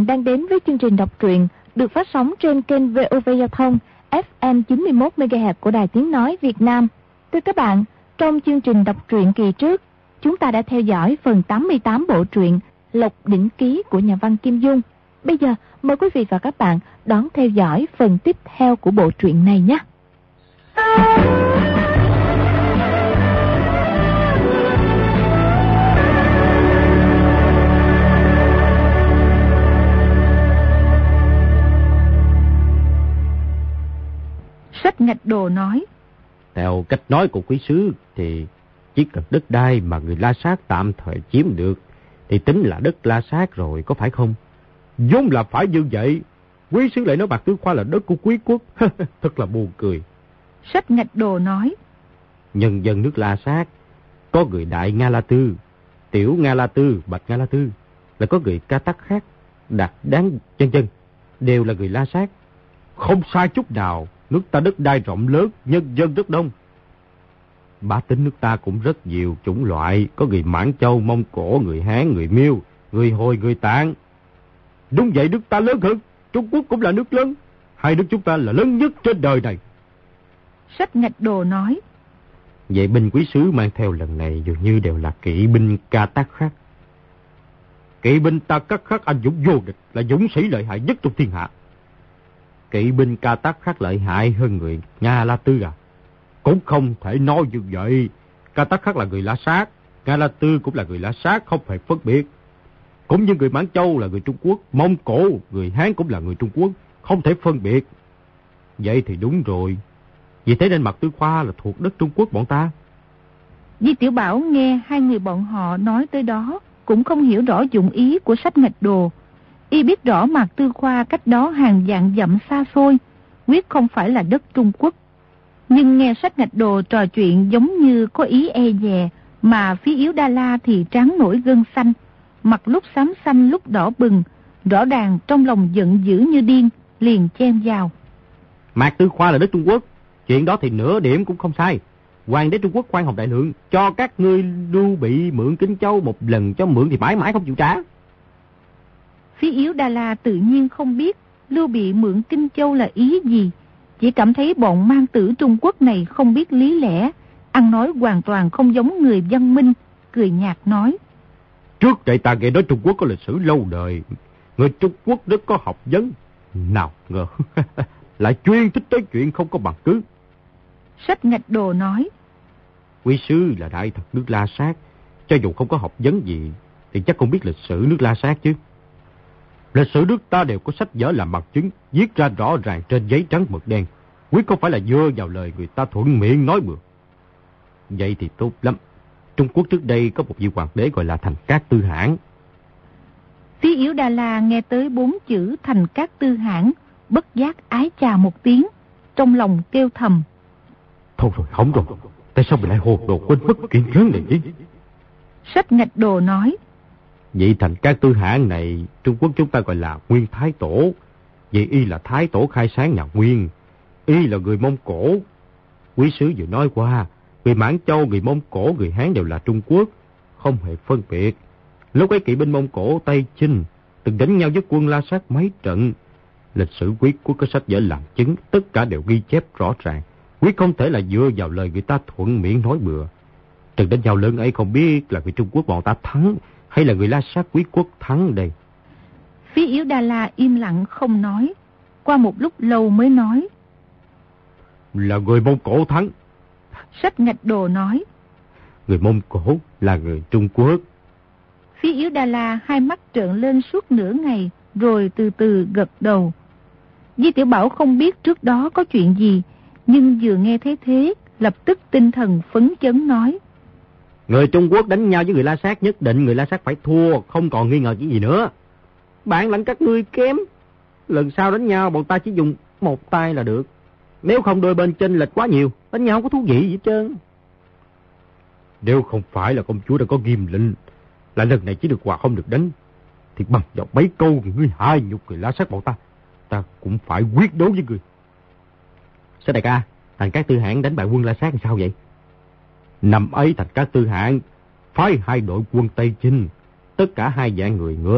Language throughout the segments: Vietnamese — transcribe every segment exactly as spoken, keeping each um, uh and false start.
bạn đang đến với chương trình đọc truyện được phát sóng trên kênh vê o vê Giao thông ép em chín mươi mốt mê ga héc của Đài Tiếng Nói Việt Nam. Thưa các bạn, trong chương trình đọc truyện kỳ trước, chúng ta đã theo dõi phần tám mươi tám bộ truyện Lộc Đỉnh Ký của nhà văn Kim Dung. Bây giờ, mời quý vị và các bạn đón theo dõi phần tiếp theo của bộ truyện này nhé. Sách Ngạch Đồ nói: theo cách nói của quý sứ thì chỉ cần đất đai mà người La Sát tạm thời chiếm được thì tính là đất La Sát rồi, có phải không? Vốn là phải như vậy. Quý sứ lại nói Mạc Tư Khoa là đất của quý quốc. Thật là buồn cười. Sách Ngạch Đồ nói: nhân dân nước La Sát có người Đại Nga La Tư, Tiểu Nga La Tư, Bạch Nga La Tư, là có người Ca Tắc khác, Đạt Đáng chân chân, đều là người La Sát. Không sai chút nào. Nước ta đất đai rộng lớn, nhân dân rất đông. Bá tính nước ta cũng rất nhiều chủng loại, có người Mãn Châu, Mông Cổ, người Hán, người Miêu, người Hồi, người Tạng. Đúng vậy, nước ta lớn hơn, Trung Quốc cũng là nước lớn. Hai nước chúng ta là lớn nhất trên đời này. Sách Ngạch Đồ nói: vậy binh quý sứ mang theo lần này dường như đều là kỵ binh Ca Tắc khác. Kỵ binh ta Cắt Khắc anh dũng vô địch, là dũng sĩ lợi hại nhất trong thiên hạ. Kỵ binh Ca Tắc khác lợi hại hơn người Nga La Tư à? Cũng không thể nói như vậy. Ca Tắc khác là người La Sát, Nga La Tư cũng là người La Sát, không phải phân biệt. Cũng như người Mãn Châu là người Trung Quốc, Mông Cổ, người Hán cũng là người Trung Quốc, không thể phân biệt. Vậy thì đúng rồi. Vì thế nên Mạc Tư Khoa là thuộc đất Trung Quốc bọn ta. Di Tiểu Bảo nghe hai người bọn họ nói tới đó cũng không hiểu rõ dụng ý của Sách Ngạch Đồ. Y biết rõ Mạc Tư Khoa cách đó hàng vạn dặm xa xôi, quyết không phải là đất Trung Quốc. Nhưng nghe Sách Ngạch Đồ trò chuyện giống như có ý e dè, mà phía Yếu Đa La thì trán nổi gân xanh, mặt lúc xám xanh lúc đỏ bừng, rõ ràng trong lòng giận dữ như điên, liền chen vào. Mạc Tư Khoa là đất Trung Quốc, chuyện đó thì nửa điểm cũng không sai. Hoàng đế Trung Quốc Khoan Hồng Đại Lượng cho các ngươi Lưu Bị mượn Kinh Châu một lần cho mượn thì mãi mãi không chịu trả. Phía Yếu Đa La tự nhiên không biết Lưu Bị mượn Kinh Châu là ý gì, chỉ cảm thấy bọn mang tử Trung Quốc này không biết lý lẽ, ăn nói hoàn toàn không giống người văn minh, cười nhạt nói: trước đây ta nghe nói Trung Quốc có lịch sử lâu đời, người Trung Quốc rất có học vấn, nào ngờ lại chuyên thích tới chuyện không có bằng cứ. Sách Ngạch Đồ nói: quý sứ là đại thật nước La Sát, cho dù không có học vấn gì thì chắc cũng biết lịch sử nước La Sát chứ. Lịch sử nước ta đều có sách vở làm bằng chứng, viết ra rõ ràng trên giấy trắng mực đen, quyết không phải là dưa vào lời người ta thuận miệng nói bừa. Vậy thì tốt lắm. Trung Quốc trước đây có một vị hoàng đế gọi là Thành Cát Tư Hãn. Phía Yếu Đa La nghe tới bốn chữ Thành Cát Tư Hãn, bất giác ái chà một tiếng, trong lòng kêu thầm: thôi rồi, hỏng rồi, tại sao mình lại hồ đồ quên mất chuyện lớn này chứ? Sách Ngạch Đồ nói: vị Thành Cát Tư Hãn này Trung Quốc chúng ta gọi là Nguyên Thái Tổ. Vì y là Thái Tổ khai sáng nhà Nguyên, y là người Mông Cổ. Quý sứ vừa nói qua, người Mãn Châu, người Mông Cổ, người Hán đều là Trung Quốc, không hề phân biệt. Lúc ấy kỵ binh Mông Cổ Tây Chinh từng đánh nhau với quân La Sát mấy trận. Lịch sử quyết quốc có sách vở làm chứng, tất cả đều ghi chép rõ ràng, quyết không thể là dựa vào lời người ta thuận miệng nói bừa. Trận đánh nhau lớn ấy không biết là người Trung Quốc bọn ta thắng hay là người La Sát quý quốc thắng đây. Phía Yếu Đa La im lặng không nói, qua một lúc lâu mới nói: là người Mông Cổ thắng. Sách Ngạch Đồ nói: người Mông Cổ là người Trung Quốc. Phía Yếu Đa La hai mắt trợn lên suốt nửa ngày, rồi từ từ gật đầu. Di Tiểu Bảo không biết trước đó có chuyện gì, nhưng vừa nghe thấy thế, lập tức tinh thần phấn chấn nói: người Trung Quốc đánh nhau với người La Sát, nhất định người La Sát phải thua, không còn nghi ngờ cái gì nữa. Bản lãnh các ngươi kém, lần sau đánh nhau bọn ta chỉ dùng một tay là được. Nếu không đôi bên chênh lệch quá nhiều, đánh nhau không có thú vị gì hết trơn. Nếu không phải là công chúa đã có nghiêm lệnh là lần này chỉ được quà không được đánh, thì bằng vào mấy câu ngươi hai nhục người La Sát bọn ta, ta cũng phải quyết đấu với ngươi. Sao đại ca, Thành Cát Tư Hãn đánh bại quân La Sát thì sao vậy? Năm ấy Thành Cát Tư Hãn phái hai đội quân Tây Chinh, tất cả hai vạn người ngựa,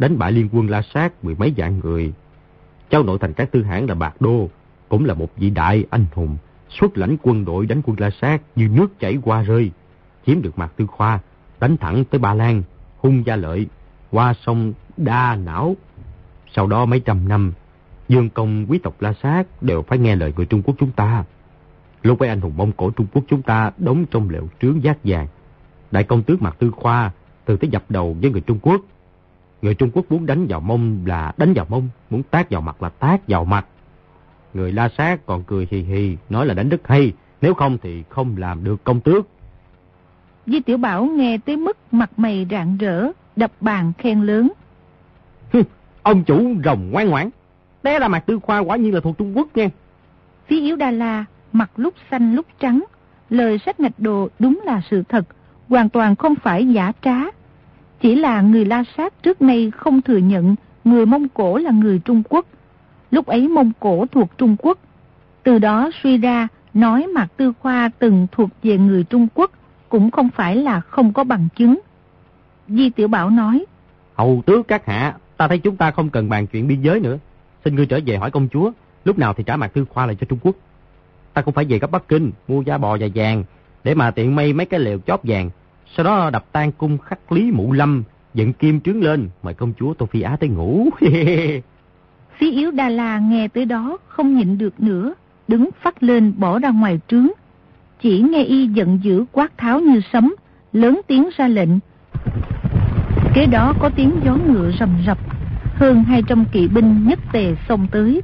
đánh bại liên quân La Sát mười mấy vạn người. Cháu nội Thành Cát Tư Hãn là Bạc Đô, cũng là một vị đại anh hùng, xuất lãnh quân đội đánh quân La Sát như nước chảy qua rơi, chiếm được Mạc Tư Khoa, đánh thẳng tới Ba Lan, Hung Gia Lợi, qua sông Đa Não. Sau đó mấy trăm năm, Dương công quý tộc La Sát đều phải nghe lời người Trung Quốc chúng ta. Lúc ấy anh hùng Mông Cổ Trung Quốc chúng ta đóng trong lều trướng Giác Vàng. Đại công tước Mạc Tư Khoa từ tới dập đầu với người Trung Quốc. Người Trung Quốc muốn đánh vào mông là đánh vào mông, muốn tát vào mặt là tát vào mặt. Người La Sát còn cười hì hì, nói là đánh rất hay, nếu không thì không làm được công tước. Di Tiểu Bảo nghe tới mức mặt mày rạng rỡ, đập bàn khen lớn. Ông chủ rồng ngoan ngoãn, té ra Mạc Tư Khoa quả nhiên là thuộc Trung Quốc nha. Phí Yếu Đa La mặt lúc xanh lúc trắng, lời Sách Ngạch Đồ đúng là sự thật, hoàn toàn không phải giả trá. Chỉ là người La Sát trước nay không thừa nhận người Mông Cổ là người Trung Quốc. Lúc ấy Mông Cổ thuộc Trung Quốc. Từ đó suy ra nói Mạc Tư Khoa từng thuộc về người Trung Quốc cũng không phải là không có bằng chứng. Di Tiểu Bảo nói: Hầu tước các hạ, ta thấy chúng ta không cần bàn chuyện biên giới nữa. Xin ngươi trở về hỏi công chúa, lúc nào thì trả Mạc Tư Khoa lại cho Trung Quốc. Ta cũng phải về gấp Bắc Kinh, mua da bò và vàng, để mà tiện may mấy cái lều chóp vàng. Sau đó đập tan cung khắc Lý Mụ Lâm, dựng kim trướng lên, mời công chúa Tô Phi Á tới ngủ. Phí Yếu Đa La nghe tới đó không nhịn được nữa, đứng phắt lên bỏ ra ngoài trướng. Chỉ nghe y giận dữ quát tháo như sấm, lớn tiếng ra lệnh. Kế đó có tiếng gió ngựa rầm rập, hơn hai trăm kỵ binh nhất tề xông tới.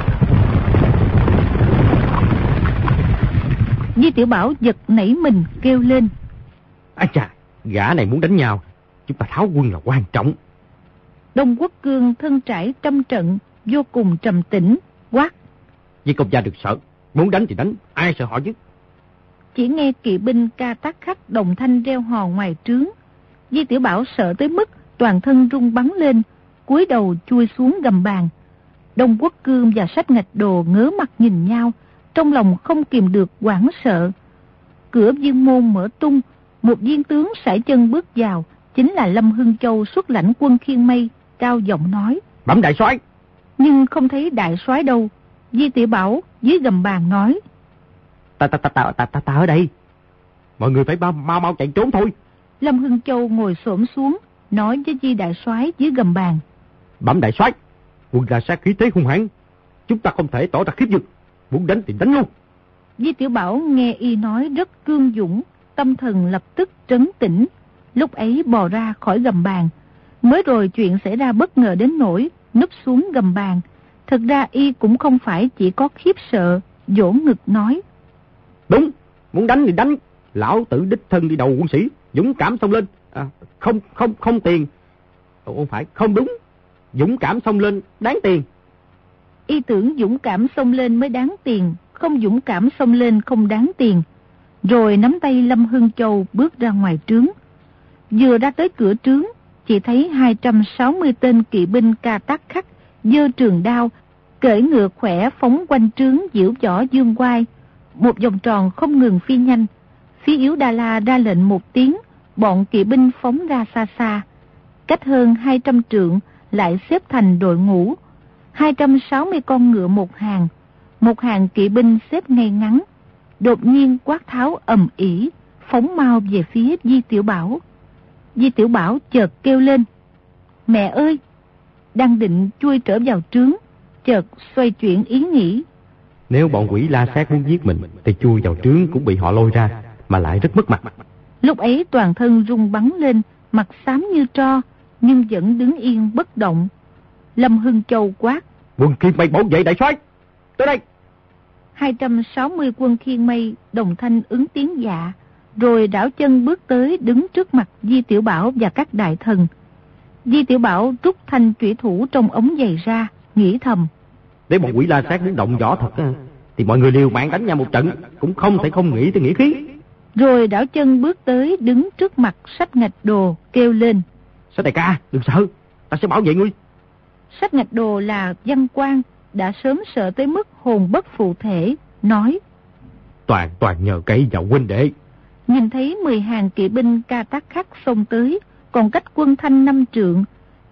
Di Tiểu Bảo giật nảy mình kêu lên: Ái chà, gã này muốn đánh nhau, chúng ta tháo quân là quan trọng. Đông Quốc Cương thân trải trăm trận, vô cùng trầm tĩnh, quát: Di công gia được sợ, muốn đánh thì đánh, ai sợ họ chứ. Chỉ nghe kỵ binh ca tác khắc đồng thanh reo hò ngoài trướng. Di Tiểu Bảo sợ tới mức toàn thân rung bắn lên, cúi đầu chui xuống gầm bàn. Đông Quốc Cương và Sách Ngạch Đồ ngớ mặt nhìn nhau, trong lòng không kìm được hoảng sợ. Cửa viên môn mở tung, một viên tướng sải chân bước vào, chính là Lâm Hưng Châu xuất lãnh quân Khiên Mây, cao giọng nói: Bẩm đại soái. Nhưng không thấy đại soái đâu. Di Tiểu Bảo dưới gầm bàn nói: Ta ta ta ta ta ta, ta ở đây. Mọi người phải mau mau mau chạy trốn thôi. Lâm Hưng Châu ngồi xổm xuống, nói với Di đại soái dưới gầm bàn: Bẩm đại soái, quân La Sát khí thế hung hãn, chúng ta không thể tỏ ra khiếp nhược, muốn đánh thì đánh luôn. Di Tiểu Bảo nghe y nói rất cương dũng, tâm thần lập tức trấn tĩnh, lúc ấy bò ra khỏi gầm bàn. Mới rồi chuyện xảy ra bất ngờ đến nỗi núp xuống gầm bàn. Thật ra y cũng không phải chỉ có khiếp sợ, vỗ ngực nói: Đúng, muốn đánh thì đánh, lão tử đích thân đi đầu quân sĩ, dũng cảm xông lên. À, không không không tiền, không phải không đúng, dũng cảm xông lên đáng tiền. Y tưởng dũng cảm xông lên mới đáng tiền, không dũng cảm xông lên không đáng tiền. Rồi nắm tay Lâm Hưng Châu bước ra ngoài trướng. Vừa ra tới cửa trướng, chỉ thấy hai trăm sáu mươi tên kỵ binh ca tác khắc, giơ trường đao, cưỡi ngựa khỏe phóng quanh trướng diễu võ dương oai, một vòng tròn không ngừng phi nhanh. Phí Yếu Đa La ra lệnh một tiếng, bọn kỵ binh phóng ra xa xa. Cách hơn hai trăm trượng lại xếp thành đội ngũ, hai trăm sáu mươi con ngựa một hàng, một hàng kỵ binh xếp ngay ngắn. Đột nhiên quát tháo ầm ĩ, phóng mau về phía Di Tiểu Bảo. Di Tiểu Bảo chợt kêu lên: Mẹ ơi! Đang định chui trở vào trướng, chợt xoay chuyển ý nghĩ. Nếu bọn quỷ La Sát muốn giết mình thì chui vào trướng cũng bị họ lôi ra, mà lại rất mất mặt. Lúc ấy toàn thân rung bắn lên, mặt xám như tro, nhưng vẫn đứng yên bất động. Lâm Hưng Châu quát: Quân Khiên Mây bảo vệ đại soái, tới đây! hai trăm sáu mươi quân Khiên Mây đồng thanh ứng tiếng dạ, rồi đảo chân bước tới đứng trước mặt Di Tiểu Bảo và các đại thần. Di Tiểu Bảo rút thanh chủy thủ trong ống giày ra, nghĩ thầm: Nếu bọn quỷ La Sát muốn động võ thật thì mọi người liều mạng đánh nhau một trận, cũng không thể không nghĩ tới nghĩa khí. Rồi đảo chân bước tới đứng trước mặt Sách Ngạch Đồ, kêu lên: Sách đại ca, đừng sợ, ta sẽ bảo vệ ngươi. Sách Ngạch Đồ là văn quan, đã sớm sợ tới mức hồn bất phụ thể, nói: Toàn toàn nhờ cậy vào huynh đệ. Nhìn thấy mười hàng kỵ binh ca tác khắc xông tới, còn cách quân thanh năm trượng,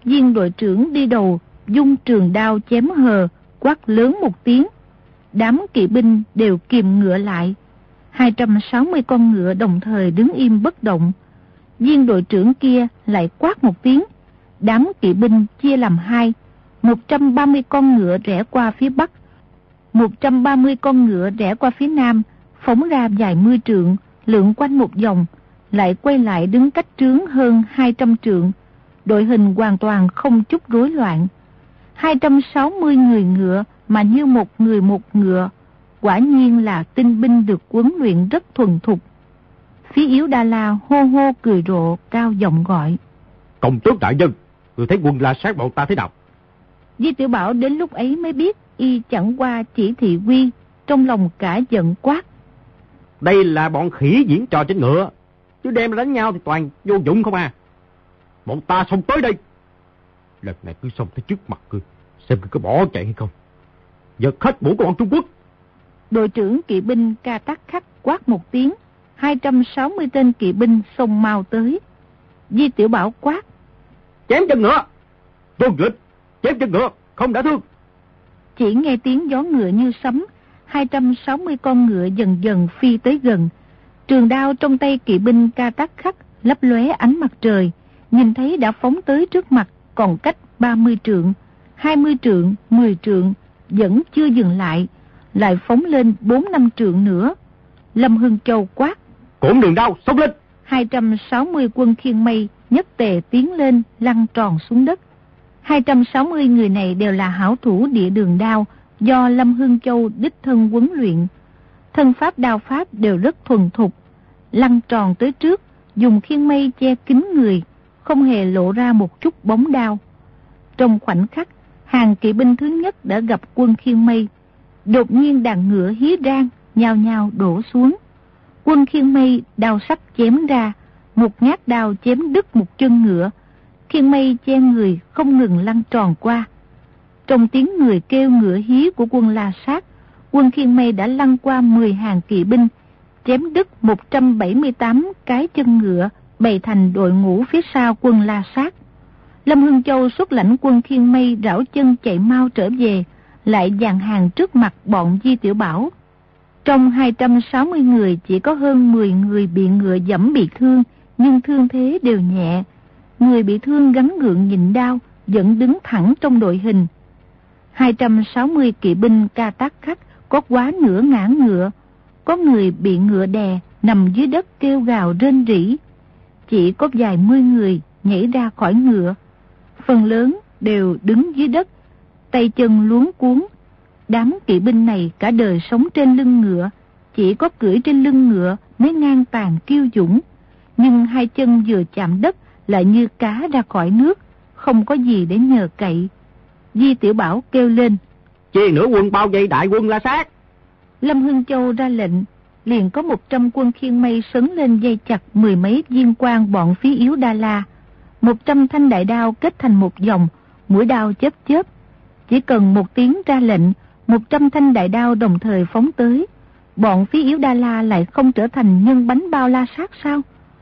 Viên đội trưởng đi đầu, dung trường đao chém hờ, quát lớn một tiếng. Đám kỵ binh đều kìm ngựa lại. hai trăm sáu mươi con ngựa đồng thời đứng im bất động. Viên đội trưởng kia lại quát một tiếng. Đám kỵ binh chia làm hai. một trăm ba mươi con ngựa rẽ qua phía bắc, một trăm ba mươi con ngựa rẽ qua phía nam, phóng ra vài mươi trượng, lượn quanh một vòng, lại quay lại đứng cách trướng hơn hai trăm trượng. Đội hình hoàn toàn không chút rối loạn. hai trăm sáu mươi người ngựa mà như một người một ngựa, quả nhiên là tinh binh được huấn luyện rất thuần thục. Phía Yếu Đa La hô hô cười rộ, cao giọng gọi: Công tước đại nhân, người thấy quân La Sát bọn ta thế nào? Di Tiểu Bảo đến lúc ấy mới biết y chẳng qua chỉ thị quy, trong lòng cả giận quát: Đây là bọn khỉ diễn trò trên ngựa, chứ đem đánh nhau thì toàn vô dụng không à. Bọn ta xông tới đây. Lần này cứ xông tới trước mặt ngươi, xem ngươi có bỏ chạy hay không. Giật hết mũ của bọn Trung Quốc. Đội trưởng kỵ binh Ca Tắc Khắc quát một tiếng, hai trăm sáu mươi tên kỵ binh xông mau tới. Di Tiểu Bảo quát: Chém chân ngựa. Tuân lệnh, chém chân ngựa, không đã thương. Chỉ nghe tiếng gió ngựa như sấm, hai trăm sáu mươi con ngựa dần dần phi tới gần. Trường đao trong tay kỵ binh Ca Tắc Khắc lấp lóe ánh mặt trời, nhìn thấy đã phóng tới trước mặt, còn cách ba mươi trượng, hai mươi trượng, mười trượng, vẫn chưa dừng lại, lại phóng lên bốn năm trượng nữa. Lâm Hưng Châu quát: Cổn đường đao, xông lên. hai trăm sáu mươi quân khiên mây nhất tề tiến lên, lăn tròn xuống đất. hai trăm sáu mươi người này đều là hảo thủ địa đường đao, do Lâm Hưng Châu đích thân huấn luyện. Thân pháp đao pháp đều rất thuần thục, lăn tròn tới trước, dùng khiên mây che kín người, không hề lộ ra một chút bóng đao. Trong khoảnh khắc, hàng kỵ binh thứ nhất đã gặp quân khiên mây. Đột nhiên đàn ngựa hí rang, nhao nhao đổ xuống. Quân khiên mây đao sắc chém ra, một nhát đao chém đứt một chân ngựa. Khiên mây che người không ngừng lăn tròn qua. Trong tiếng người kêu ngựa hí của quân La Sát, quân khiên mây đã lăn qua mười hàng kỵ binh, chém đứt một trăm bảy mươi tám cái chân ngựa, bày thành đội ngũ phía sau quân La Sát. Lâm Hưng Châu xuất lãnh quân khiên mây rảo chân chạy mau trở về, lại dàn hàng trước mặt bọn Di Tiểu Bảo. Trong hai trăm sáu mươi người chỉ có hơn mười người bị ngựa giẫm bị thương, nhưng thương thế đều nhẹ. Người bị thương gắng gượng nhịn đau, vẫn đứng thẳng trong đội hình. hai trăm sáu mươi kỵ binh Ca Tắc Khắc có quá nửa ngã ngựa, có người bị ngựa đè nằm dưới đất kêu gào rên rỉ. Chỉ có vài mươi người nhảy ra khỏi ngựa, phần lớn đều đứng dưới đất, tay chân luống cuống. Đám kỵ binh này cả đời sống trên lưng ngựa, chỉ có cưỡi trên lưng ngựa mới ngang tàn kiêu dũng, nhưng hai chân vừa chạm đất lại như cá ra khỏi nước, không có gì để nhờ cậy. Di Tiểu Bảo kêu lên: Chia nửa quân bao vây đại quân La Sát. Lâm Hưng Châu ra lệnh, liền có một trăm quân khiên mây sấn lên dây chặt mười mấy viên quan bọn phía Yếu Đa La. Một trăm thanh đại đao kết thành một vòng, mũi đao chớp chớp. Chỉ cần một tiếng ra lệnh, một trăm thanh đại đao đồng thời phóng tới. Bọn phía Yếu Đa La lại không trở thành nhân bánh bao La Sát sao?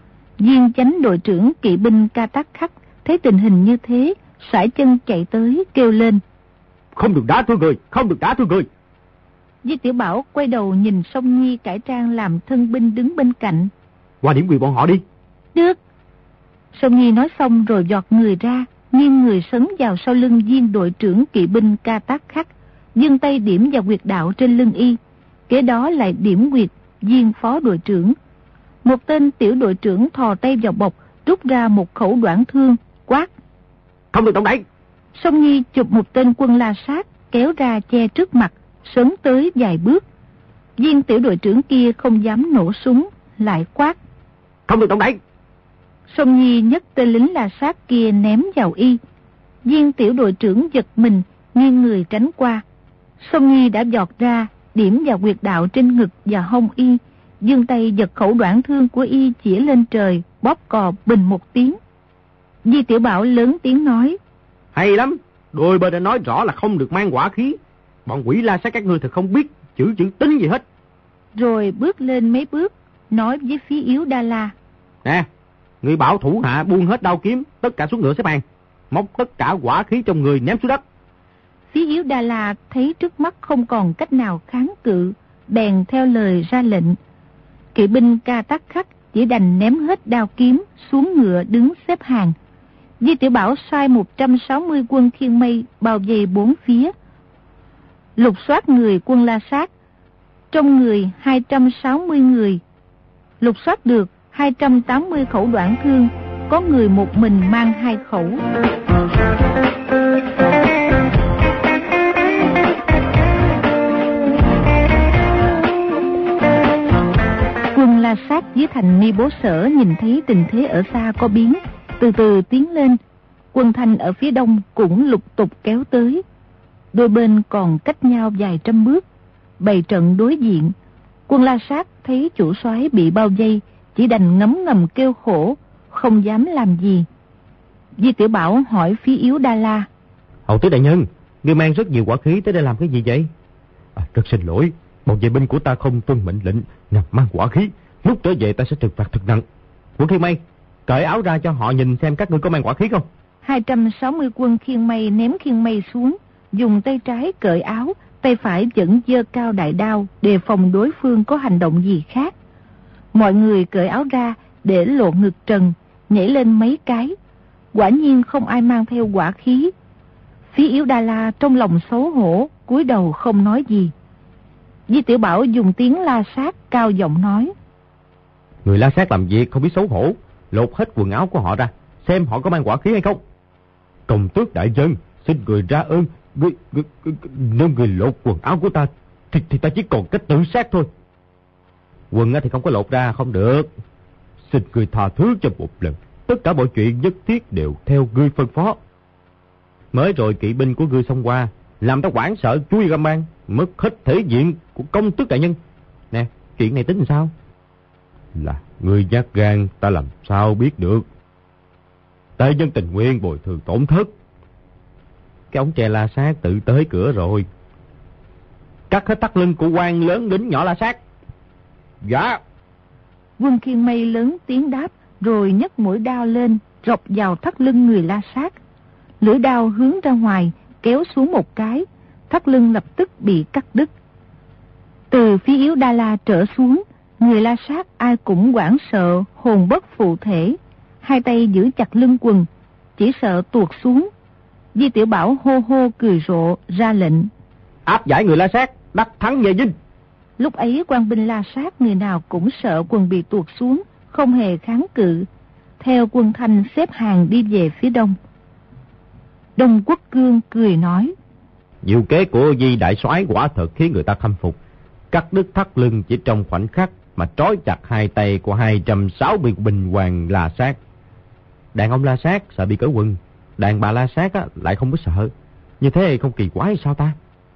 Viên chánh đội trưởng kỵ binh Ca Tắc Khắc thấy tình hình như thế, sải chân chạy tới kêu lên: Không được đá thưa người, không được đá thưa người. Di Tiểu Bảo quay đầu nhìn Song Nhi cải trang làm thân binh đứng bên cạnh: Qua điểm quyền bọn họ đi. Được. Song Nhi nói xong rồi giọt người ra, nghiêng người sấn vào sau lưng viên đội trưởng kỵ binh Ca Tắc Khắc, giương tay điểm vào huyệt đạo trên lưng y, kế đó lại điểm huyệt viên phó đội trưởng. Một tên tiểu đội trưởng thò tay vào bọc, rút ra một khẩu đoạn thương, quát: Không được động đậy. Song Nhi chụp một tên quân La Sát kéo ra che trước mặt, sấn tới vài bước. Viên tiểu đội trưởng kia không dám nổ súng, lại quát: Không được động đậy. Song Nhi nhấc tên lính La Sát kia ném vào y. Viên tiểu đội trưởng giật mình, nghiêng người tránh qua. Song Nhi đã giọt ra, điểm vào huyệt đạo trên ngực và hông y, giương tay giật khẩu đoạn thương của y chĩa lên trời, bóp cò bình một tiếng. Di Tiểu Bảo lớn tiếng nói: Hay lắm, đôi bên đã nói rõ là không được mang hỏa khí. Bọn quỷ La Sát các ngươi thật không biết chữ chữ tính gì hết. Rồi bước lên mấy bước, nói với phía Yếu Đa La: Nè, người bảo thủ hạ buông hết đao kiếm, tất cả xuống ngựa xếp hàng. móc tất cả hỏa khí trong người ném xuống đất. Phí Yếu Đa La thấy trước mắt không còn cách nào kháng cự, bèn theo lời ra lệnh. Kỵ binh Ca Tắc Khắc chỉ đành ném hết đao kiếm xuống ngựa đứng xếp hàng. Di Tiểu Bảo sai một trăm sáu mươi quân khiên mây bao vây bốn phía, lục soát người quân La Sát. Trong người hai trăm sáu mươi người, lục soát được hai trăm tám mươi khẩu đoạn thương, có người một mình mang hai khẩu. Quân La Sát dưới thành Ni Bố Sở nhìn thấy tình thế ở xa có biến, từ từ tiến lên. Quân Thanh ở phía đông cũng lục tục kéo tới, đôi bên còn cách nhau vài trăm bước, bày trận đối diện. Quân La Sát thấy chủ soái bị bao vây, chỉ đành ngấm ngầm kêu khổ, không dám làm gì. Di Tiểu Bảo hỏi Phí Yếu Đa La: Hầu tứ đại nhân, ngươi mang rất nhiều hỏa khí tới đây làm cái gì vậy? À, rất xin lỗi, bọn vệ binh của ta không tuân mệnh lệnh nằm mang hỏa khí, lúc trở về ta sẽ trừng phạt thật nặng. Quân khiên mây, cởi áo ra cho họ nhìn xem các ngươi có mang hỏa khí không. hai trăm sáu mươi quân khiên mây ném khiên mây xuống, dùng tay trái cởi áo, tay phải vẫn giơ cao đại đao, đề phòng đối phương có hành động gì khác. Mọi người cởi áo ra để lộ ngực trần, nhảy lên mấy cái. Quả nhiên không ai mang theo hỏa khí. Phí Yếu Đa La trong lòng xấu hổ, cúi đầu không nói gì. Di Tiểu Bảo dùng tiếng La Sát cao giọng nói: Người La Sát làm việc không biết xấu hổ, lột hết quần áo của họ ra, xem họ có mang hỏa khí hay không. Công tước đại nhân, xin người ra ơn, người, người, người, nếu người lột quần áo của ta thì, thì ta chỉ còn cách tự sát thôi. Quần thì không có lột ra không được. Xin người tha thứ cho một lần, tất cả mọi chuyện nhất thiết đều theo ngươi phân phó. Mới rồi kỵ binh của ngươi xông qua, làm ta hoảng sợ chui ra mang, mất hết thể diện của công tước đại nhân. Nè, chuyện này tính làm sao? Là ngươi nhát gan, ta làm sao biết được. Đại nhân tình nguyện bồi thường tổn thất. Cái ống tre La Sát tự tới cửa rồi. Cắt hết thắt lưng của quan lớn lính nhỏ La Sát. Dạ. Quân khiên mây lớn tiếng đáp, rồi nhấc mũi đao lên, rọc vào thắt lưng người La Sát. Lưỡi đao hướng ra ngoài, kéo xuống một cái, thắt lưng lập tức bị cắt đứt. Từ Phí Yếu Đa La trở xuống, người La Sát ai cũng hoảng sợ, hồn bất phụ thể, hai tay giữ chặt lưng quần, chỉ sợ tuột xuống. Di Tiểu Bảo hô hô cười rộ ra lệnh: Áp giải người La Sát, đắc thắng về dinh. Lúc ấy quan binh La Sát người nào cũng sợ quần bị tuột xuống, không hề kháng cự, theo quân Thanh xếp hàng đi về phía đông. Đông Quốc Cương cười nói: Diệu kế của Di đại soái quả thật khiến người ta khâm phục. Cắt đứt thắt lưng chỉ trong khoảnh khắc mà trói chặt hai tay của hai trăm sáu mươi binh hoàng La Sát. Đàn ông La Sát sợ bị cởi quần, đàn bà La Sát á, lại không có sợ. Như thế không kỳ quái sao ta?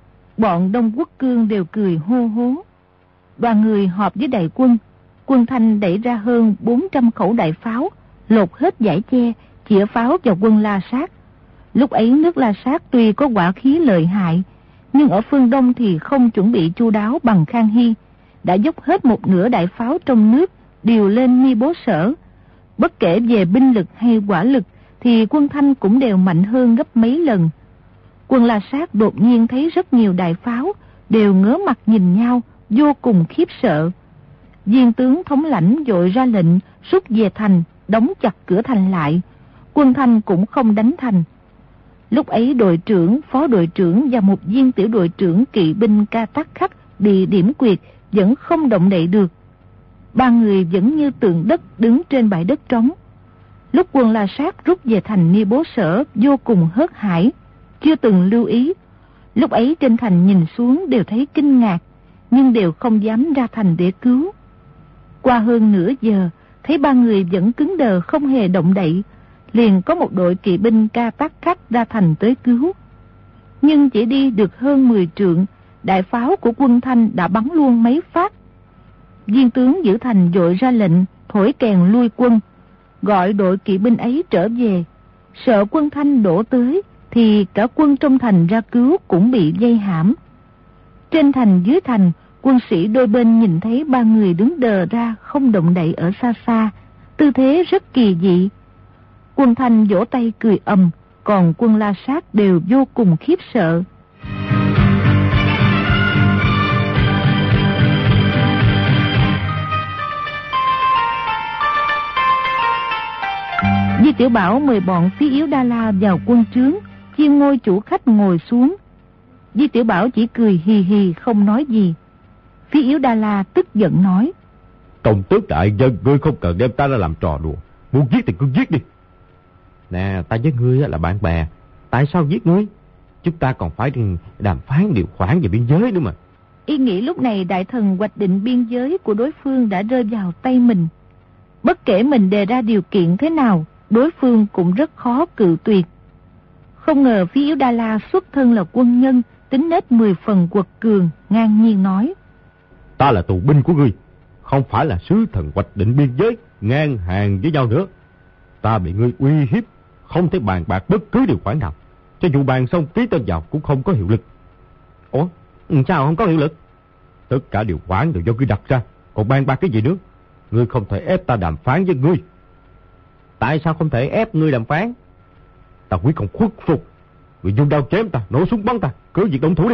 Bọn Đông Quốc Cương đều cười hô hố. Đoàn người họp với đại quân. Quân Thanh đẩy ra hơn bốn trăm khẩu đại pháo, lột hết dải che, chĩa pháo vào quân La Sát. Lúc ấy nước La Sát tuy có hỏa khí lợi hại, nhưng ở phương Đông thì không chuẩn bị chu đáo bằng Khang Hy, đã dốc hết một nửa đại pháo trong nước điều lên Ni Bố Sở. Bất kể về binh lực hay hỏa lực thì quân Thanh cũng đều mạnh hơn gấp mấy lần. Quân La Sát đột nhiên thấy rất nhiều đại pháo, đều ngớ mặt nhìn nhau, vô cùng khiếp sợ. Viên tướng thống lãnh vội ra lệnh rút về thành, đóng chặt cửa thành lại. Quân Thanh cũng không đánh thành. Lúc ấy đội trưởng, phó đội trưởng và một viên tiểu đội trưởng kỵ binh Ca Tắc Khắc bị điểm quyệt, vẫn không động đậy được. Ba người vẫn như tượng đất đứng trên bãi đất trống. Lúc quân La Sát rút về thành Ni Bố Sở vô cùng hớt hải, chưa từng lưu ý. Lúc ấy trên thành nhìn xuống đều thấy kinh ngạc, nhưng đều không dám ra thành để cứu. Qua hơn nửa giờ, thấy ba người vẫn cứng đờ không hề động đậy, liền có một đội kỵ binh Ca Tắc Khắc ra thành tới cứu. Nhưng chỉ đi được hơn mười trượng, đại pháo của quân Thanh đã bắn luôn mấy phát. Viên tướng giữ thành vội ra lệnh thổi kèn lui quân, gọi đội kỵ binh ấy trở về. Sợ quân Thanh đổ tới thì cả quân trong thành ra cứu cũng bị vây hãm. Trên thành dưới thành, quân sĩ đôi bên nhìn thấy ba người đứng đờ ra không động đậy ở xa xa, tư thế rất kỳ dị. Quân Thanh vỗ tay cười ầm, còn quân La Sát đều vô cùng khiếp sợ. Di Tiểu Bảo mời bọn Phí Yếu Đa La vào quân trướng, chiên ngôi chủ khách ngồi xuống. Di Tiểu Bảo chỉ cười hì hì không nói gì. Phí Yếu Đa La tức giận nói: Công tước đại nhân, ngươi không cần đem ta ra làm trò đùa, muốn giết thì cứ giết đi. Nè, ta với ngươi là bạn bè, tại sao giết ngươi? Chúng ta còn phải đàm phán điều khoản về biên giới nữa mà. Y nghĩ lúc này đại thần hoạch định biên giới của đối phương đã rơi vào tay mình. Bất kể mình đề ra điều kiện thế nào, đối phương cũng rất khó cự tuyệt. Không ngờ Phí Yếu Đa La xuất thân là quân nhân, tính nết mười phần quật cường, ngang nhiên nói: Ta là tù binh của ngươi, không phải là sứ thần hoạch định biên giới, ngang hàng với nhau nữa. Ta bị ngươi uy hiếp, không thể bàn bạc bất cứ điều khoản nào. Cho dù bàn xong ký tên vào cũng không có hiệu lực. Ủa, sao không có hiệu lực? Tất cả điều khoản đều do ngươi đặt ra, còn bàn bạc cái gì nữa? Ngươi không thể ép ta đàm phán với ngươi. Tại sao không thể ép ngươi đàm phán? Ta quyết không khuất phục. Ngươi dùng đao chém ta, nổ súng bắn ta, cứ việc động thủ đi.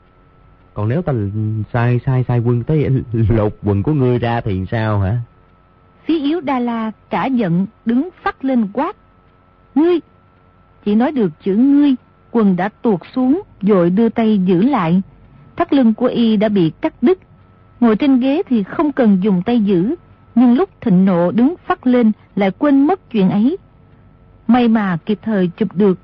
Còn nếu ta sai sai sai quân tới lột quần của ngươi ra thì sao hả? Phí Yếu Đa La cả giận đứng phắt lên quát: Ngươi! Chỉ nói được chữ ngươi, quần đã tuột xuống, vội đưa tay giữ lại. Thắt lưng của y đã bị cắt đứt. Ngồi trên ghế thì không cần dùng tay giữ, nhưng lúc thịnh nộ đứng phắt lên lại quên mất chuyện ấy. May mà kịp thời chụp được,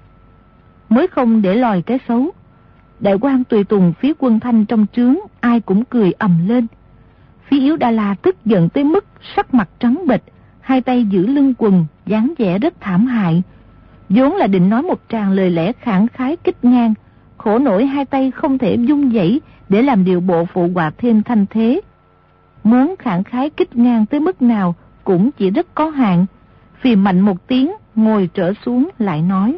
mới không để lòi cái xấu. Đại quan tùy tùng phía quân Thanh trong trướng ai cũng cười ầm lên. Phí Yếu Đa La tức giận tới mức sắc mặt trắng bệch, hai tay giữ lưng quần, dáng vẻ rất thảm hại. Vốn là định nói một tràng lời lẽ khẳng khái kích ngang, khổ nổi hai tay không thể vung vẩy để làm điệu bộ phụ họa thêm thanh thế. Muốn khẳng khái kích ngang tới mức nào cũng chỉ rất có hạn. Phì mạnh một tiếng, ngồi trở xuống lại nói: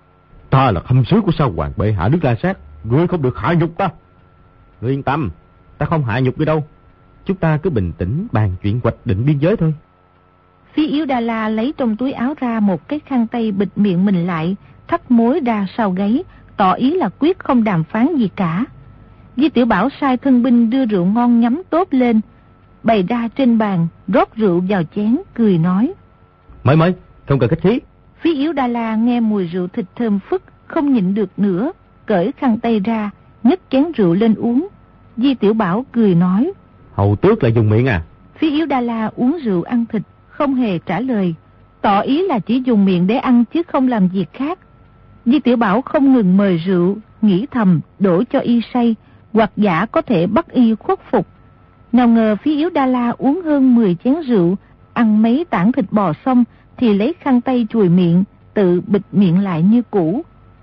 Ta là khâm sứ của Sao Hoàng bệ hạ nước La Sát, ngươi không được hạ nhục ta. Ngươi yên tâm, ta không hạ nhục ngươi đâu. Chúng ta cứ bình tĩnh bàn chuyện hoạch định biên giới thôi. Phí Yếu Đa La lấy trong túi áo ra một cái khăn tay bịt miệng mình lại, thắt mối ra sau gáy, tỏ ý là quyết không đàm phán gì cả. Di Tiểu Bảo sai thân binh đưa rượu ngon nhắm tốt lên, bày ra trên bàn, rót rượu vào chén, cười nói: Mới mới, không cần khách khí. Phí Yếu Đa La nghe mùi rượu thịt thơm phức, không nhịn được nữa, cởi khăn tay ra, nhấc chén rượu lên uống. Di Tiểu Bảo cười nói: Hầu tước lại dùng miệng à? Phí Yếu Đa La uống rượu ăn thịt, không hề trả lời, tỏ ý là chỉ dùng miệng để ăn chứ không làm việc khác. Di Tiểu Bảo không ngừng mời rượu, nghĩ thầm đổ cho y say, hoặc giả có thể bắt y khuất phục. Nào ngờ Phí Yếu Đa La uống hơn mười chén rượu, ăn mấy tảng thịt bò xong thì lấy khăn tay chùi miệng, tự bịt miệng lại như cũ.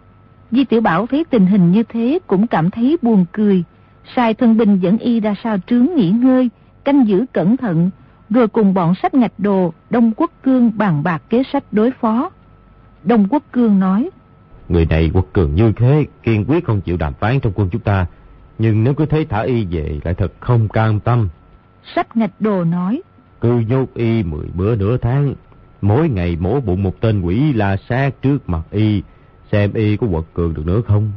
Di Tiểu Bảo thấy tình hình như thế cũng cảm thấy buồn cười, sai thân binh dẫn y ra sau trướng nghỉ ngơi, canh giữ cẩn thận, rồi cùng bọn Sách Ngạch Đồ, Đông Quốc Cương bàn bạc kế sách đối phó. Đông Quốc Cương nói: Người này quật cường như thế, kiên quyết không chịu đàm phán trong quân chúng ta, nhưng nếu cứ thế thả y về lại thật không cam tâm. Sách Ngạch Đồ nói: Cứ nhốt y mười bữa nửa tháng, mỗi ngày mổ bụng một tên quỷ La Sát trước mặt y, xem y có quật cường được nữa không.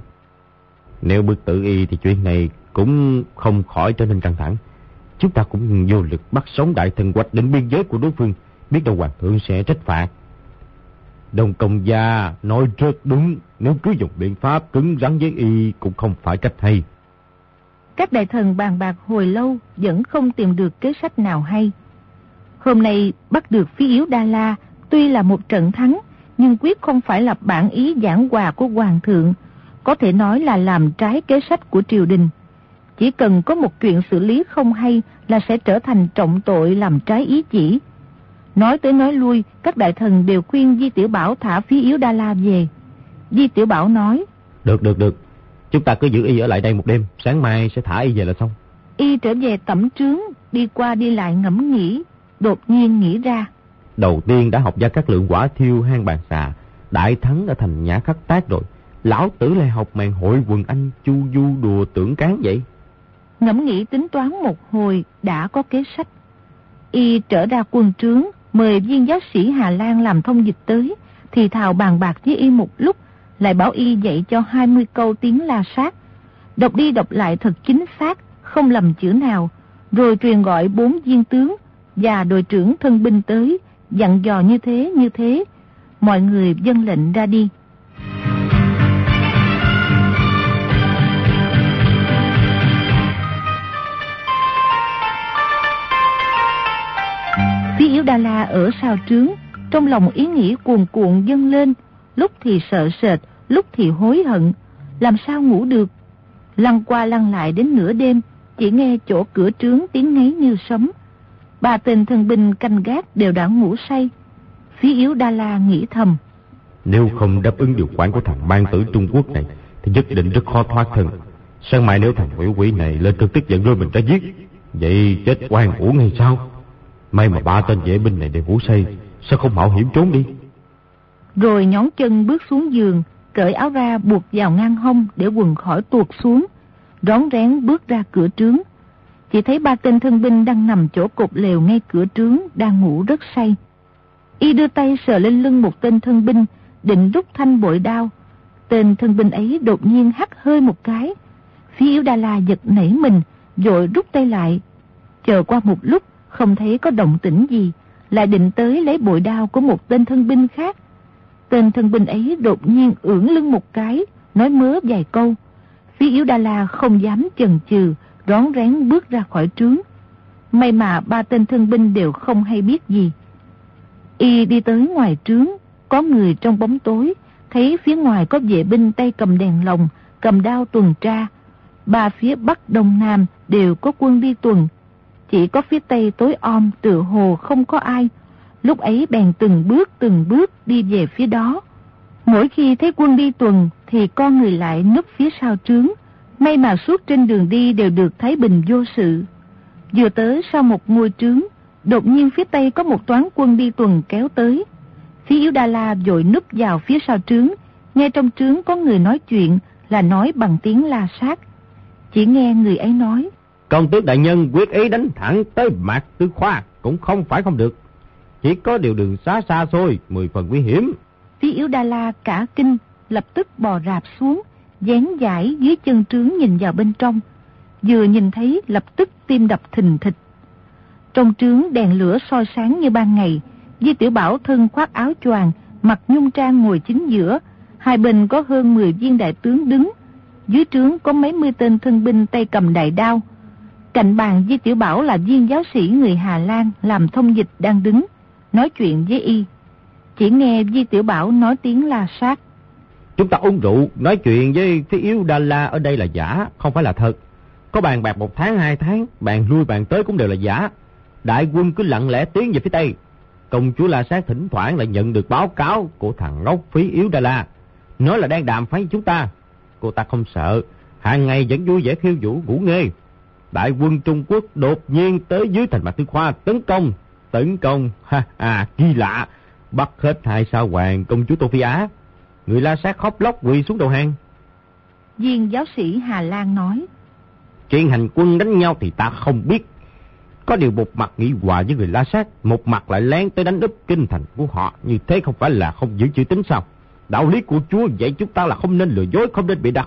Nếu bức tử y thì chuyện này cũng không khỏi trở nên căng thẳng. Chúng ta cũng vô lực bắt sống đại thần hoạch định biên giới của đối phương, biết đâu hoàng thượng sẽ trách phạt. Đông Công Gia nói rất đúng, nếu cứ dùng biện pháp cứng rắn với y cũng không phải cách hay. Các đại thần bàn bạc hồi lâu vẫn không tìm được kế sách nào hay. Hôm nay bắt được Phí Yếu Đa La tuy là một trận thắng, nhưng quyết không phải là bản ý giảng hòa của hoàng thượng, có thể nói là làm trái kế sách của triều đình. Chỉ cần có một chuyện xử lý không hay là sẽ trở thành trọng tội làm trái ý chỉ. Nói tới nói lui, các đại thần đều khuyên Di Tiểu Bảo thả Phí Yếu Đa La về. Di Tiểu Bảo nói: Được, được, được. Chúng ta cứ giữ y ở lại đây một đêm, sáng mai sẽ thả y về là xong. Y trở về tẩm trướng, đi qua đi lại ngẫm nghĩ, đột nhiên nghĩ ra. Đầu tiên đã học Gia Cát Lượng quả thiêu hang bàn xà, đại thắng ở thành Nhã Khắc Tác rồi, lão tử lại học màn hội quần anh chu du đùa tưởng cán vậy. Ngẫm nghĩ tính toán một hồi đã có kế sách. Y trở ra quân trướng, mời viên giáo sĩ Hà Lan làm thông dịch tới, thì thào bàn bạc với y một lúc, lại bảo y dạy cho hai mươi câu tiếng La Sát, đọc đi đọc lại thật chính xác, không lầm chữ nào, rồi truyền gọi bốn viên tướng và đội trưởng thân binh tới, dặn dò như thế như thế. Mọi người vâng lệnh ra đi. Phí Yếu Đa La ở sau trướng, trong lòng ý nghĩ cuồn cuộn dâng lên, lúc thì sợ sệt, lúc thì hối hận, làm sao ngủ được. Lăn qua lăn lại đến nửa đêm, chỉ nghe chỗ cửa trướng tiếng ngáy như sấm. Ba tên thân binh canh gác đều đã ngủ say. Phí Yếu Đa La nghĩ thầm: nếu không đáp ứng điều khoản của thằng mang tử Trung Quốc này thì nhất định rất khó thoát thân. Sáng mai nếu thằng quỷ quỷ này lên cơn tức giận rồi mình đã giết, vậy chết oan uổng hay sao? May mà ba tên vệ binh này đều ngủ say, sao không mạo hiểm trốn đi? Rồi nhón chân bước xuống giường, cởi áo ra buộc vào ngang hông để quần khỏi tuột xuống, rón rén bước ra cửa trướng. Chỉ thấy ba tên thân binh đang nằm chỗ cột lều ngay cửa trướng, đang ngủ rất say. Y đưa tay sờ lên lưng một tên thân binh, định rút thanh bội đao. Tên thân binh ấy đột nhiên hắt hơi một cái. Phí Yếu Đa La giật nảy mình, vội rút tay lại. Chờ qua một lúc không thấy có động tĩnh gì, lại định tới lấy bội đao của một tên thân binh khác. Tên thân binh ấy đột nhiên ưỡn lưng một cái, nói mớ vài câu. Phí Yếu Đa La không dám chần chừ, rón rén bước ra khỏi trướng. May mà ba tên thân binh đều không hay biết gì. Y đi tới ngoài trướng, có người trong bóng tối, thấy phía ngoài có vệ binh tay cầm đèn lồng, cầm đao tuần tra. Ba phía bắc đông nam đều có quân đi tuần, chỉ có phía tây tối om tựa hồ không có ai. Lúc ấy bèn từng bước từng bước đi về phía đó. Mỗi khi thấy quân đi tuần thì con người lại núp phía sau trướng. May mà suốt trên đường đi đều được thái bình vô sự. Vừa tới sau một ngôi trướng, đột nhiên phía tây có một toán quân đi tuần kéo tới. Phí Yếu Đa La vội núp vào phía sau trướng, nghe trong trướng có người nói chuyện, là nói bằng tiếng La Sát. Chỉ nghe người ấy nói: công tước đại nhân quyết ý đánh thẳng tới Mạc Tư Khoa cũng không phải không được, chỉ có điều đường xá xa xôi, mười phần nguy hiểm. Phí Yếu Đa La cả kinh, lập tức bò rạp xuống, dán dải dưới chân trướng nhìn vào bên trong. Vừa nhìn thấy lập tức tim đập thình thịch. Trong trướng đèn lửa soi sáng như ban ngày. Di Tiểu Bảo thân khoác áo choàng, mặc nhung trang ngồi chính giữa. Hai bên có hơn mười viên đại tướng đứng. Dưới trướng có mấy mươi tên thân binh tay cầm đại đao. Cạnh bàn Di Tiểu Bảo là viên giáo sĩ người Hà Lan làm thông dịch đang đứng, nói chuyện với y. Chỉ nghe Di Tiểu Bảo nói tiếng La Sát: chúng ta uống rượu, nói chuyện với Phí Yếu Đa La ở đây là giả, không phải là thật. Có bàn bạc một tháng, hai tháng, bàn lui bàn tới cũng đều là giả. Đại quân cứ lặng lẽ tiến về phía tây. Công chúa La Sát thỉnh thoảng lại nhận được báo cáo của thằng ngốc Phí Yếu Đa La, nói là đang đàm phán với chúng ta. Cô ta không sợ, hàng ngày vẫn vui vẻ khiêu vũ ngủ nghê. Đại quân Trung Quốc đột nhiên tới dưới thành Mạc Tư Khoa tấn công, tấn công, ha à, kỳ lạ, bắt hết hai sao hoàng công chúa Tô Phi Á. Người La Sát khóc lóc quỳ xuống đầu hàng. Viên giáo sĩ Hà Lan nói: chuyện hành quân đánh nhau thì ta không biết. Có điều một mặt nghị hòa với người La Sát, một mặt lại lén tới đánh úp kinh thành của họ, như thế không phải là không giữ chữ tín sao? Đạo lý của Chúa dạy chúng ta là không nên lừa dối, không nên bị đặt.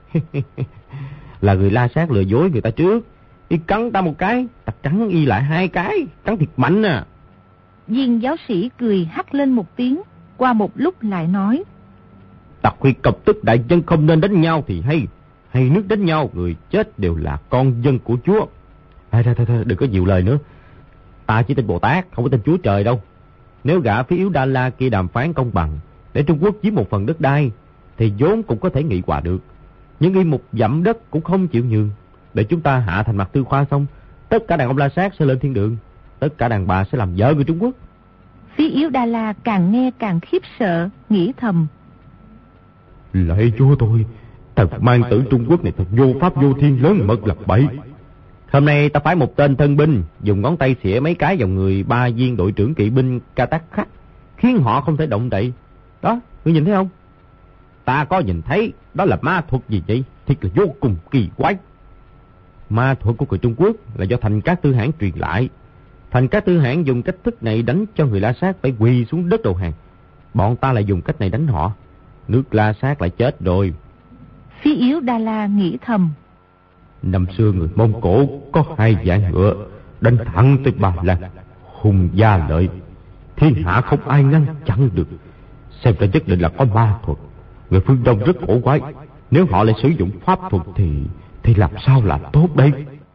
Là người La Sát lừa dối người ta trước, y cắn ta một cái, ta cắn y lại hai cái, cắn thiệt mạnh à. Viên giáo sĩ cười hắt lên một tiếng, qua một lúc lại nói: ta khuyên công tước đại dân không nên đánh nhau thì hay, hay nước đánh nhau, người chết đều là con dân của Chúa. À, thôi, thôi, thôi, đừng có nhiều lời nữa. Ta chỉ tin Bồ Tát, không có tin Chúa Trời đâu. Nếu gã Phí Yếu Đa La kia đàm phán công bằng để Trung Quốc chiếm một phần đất đai thì vốn cũng có thể nghị hòa được. Nhưng y một dặm đất cũng không chịu nhường. Để chúng ta hạ thành Mạc Tư Khoa xong, tất cả đàn ông La Sát sẽ lên thiên đường, tất cả đàn bà sẽ làm vợ người Trung Quốc. Phí Yếu Đa La càng nghe càng khiếp sợ, nghĩ thầm: lạy Chúa tôi, thằng mang tử Trung Quốc này thật vô pháp vô thiên, lớn mật lập bậy. Hôm nay ta phái một tên thân binh dùng ngón tay xỉa mấy cái vào người ba viên đội trưởng kỵ binh Ca Tắc Khắc, khiến họ không thể động đậy. Đó, ngươi nhìn thấy không? Ta có nhìn thấy, đó là ma thuật gì vậy? Thiệt là vô cùng kỳ quái. Ma thuật của người Trung Quốc là do Thành Cát Tư Hãn truyền lại. Thành Cát Tư Hãn dùng cách thức này đánh cho người La Sát phải quỳ xuống đất đầu hàng. Bọn ta lại dùng cách này đánh họ. nước La Sát lại chết rồi. Phí Yếu Đa La nghĩ thầm. Năm xưa người Mông Cổ có hai vạn ngựa đánh thẳng tới Ba Lan, hùng gia lợi, thiên hạ không ai ngăn chặn được. Xem ra nhất định là có ma thuật. Người phương Đông rất cổ quái, nếu họ lại sử dụng pháp thuật thì thì làm sao làm tốt đây?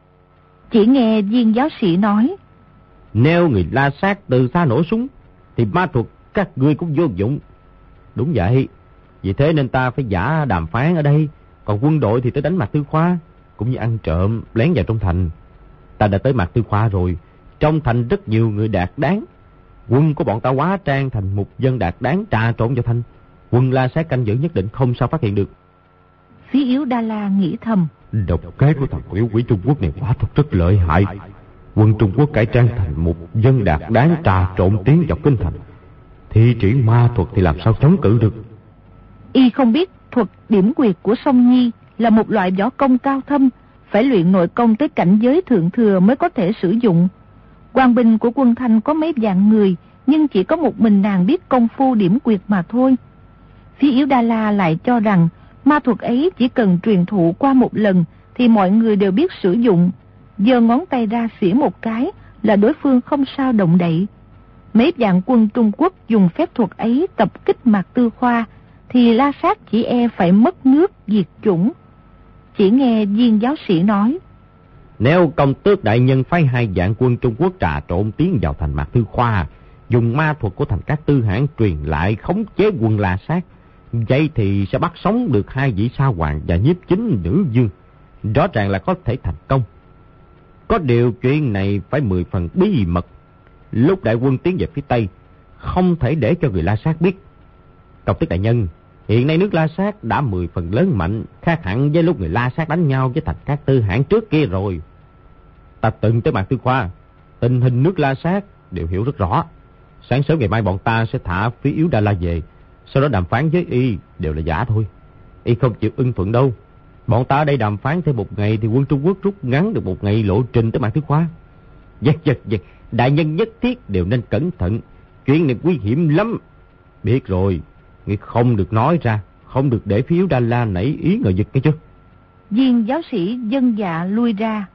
Chỉ nghe viên giáo sĩ nói, nếu người La Sát từ xa nổ súng thì ma thuật các ngươi cũng vô dụng. Đúng vậy, vì thế nên ta phải giả đàm phán ở đây, còn quân đội thì tới đánh Mạc Tư Khoa, cũng như ăn trộm lén vào trong thành. Ta đã tới Mạc Tư Khoa rồi, trong thành rất nhiều người đạt đáng. Quân của bọn ta hóa trang thành mục dân đạt đáng trà trộn vào thành, quân La Sát canh giữ nhất định không sao phát hiện được. Phí Yếu Đa La nghĩ thầm, độc kế của thằng tiểu quỷ Trung Quốc này quả thật rất lợi hại. Quân Trung Quốc cải trang thành mục dân đạt đáng trà trộn tiến vào kinh thành, thi triển ma thuật thì làm sao chống cự được. Y không biết thuật điểm quyệt của Song Nhi là một loại võ công cao thâm, phải luyện nội công tới cảnh giới thượng thừa mới có thể sử dụng. Quan binh của quân Thanh có mấy vạn người, nhưng chỉ có một mình nàng biết công phu điểm quyệt mà thôi. Phí Yếu Đa La lại cho rằng ma thuật ấy chỉ cần truyền thụ qua một lần thì mọi người đều biết sử dụng. Giơ ngón tay ra xỉa một cái là đối phương không sao động đậy. Mấy vạn quân Trung Quốc dùng phép thuật ấy tập kích Mạc Tư Khoa thì La Sát chỉ e phải mất nước diệt chủng. Chỉ nghe viên giáo sĩ nói, nếu công tước đại nhân phái hai vạn quân Trung Quốc trà trộn tiến vào thành Mạc Tư Khoa, dùng ma thuật của thành các tư hãn truyền lại khống chế quân La Sát, vậy thì sẽ bắt sống được hai vị sa hoàng và nhiếp chính nữ dương, rõ ràng là có thể thành công. Có điều chuyện này phải mười phần bí mật. Lúc đại quân tiến về phía Tây, không thể để cho người La Sát biết. Công tước đại nhân, hiện nay nước La Sát đã mười phần lớn mạnh, khác hẳn với lúc người La Sát đánh nhau với thành các tư hãn trước kia rồi. Ta từng tới Mạc Tư Khoa, tình hình nước La Sát đều hiểu rất rõ. Sáng sớm ngày mai bọn ta sẽ thả Phí Yếu Đa La về, sau đó đàm phán với y đều là giả thôi. Y không chịu ưng thuận đâu. Bọn ta ở đây đàm phán thêm một ngày thì quân Trung Quốc rút ngắn được một ngày lộ trình tới Mạc Tư Khoa. Giật giật giật, đại nhân nhất thiết đều nên cẩn thận, chuyện này nguy hiểm lắm. Biết rồi, ngươi không được nói ra, không được để Phí Yếu Đa La nảy ý ngờ vực nghe chứ. viên giáo sĩ dân dạ lui ra.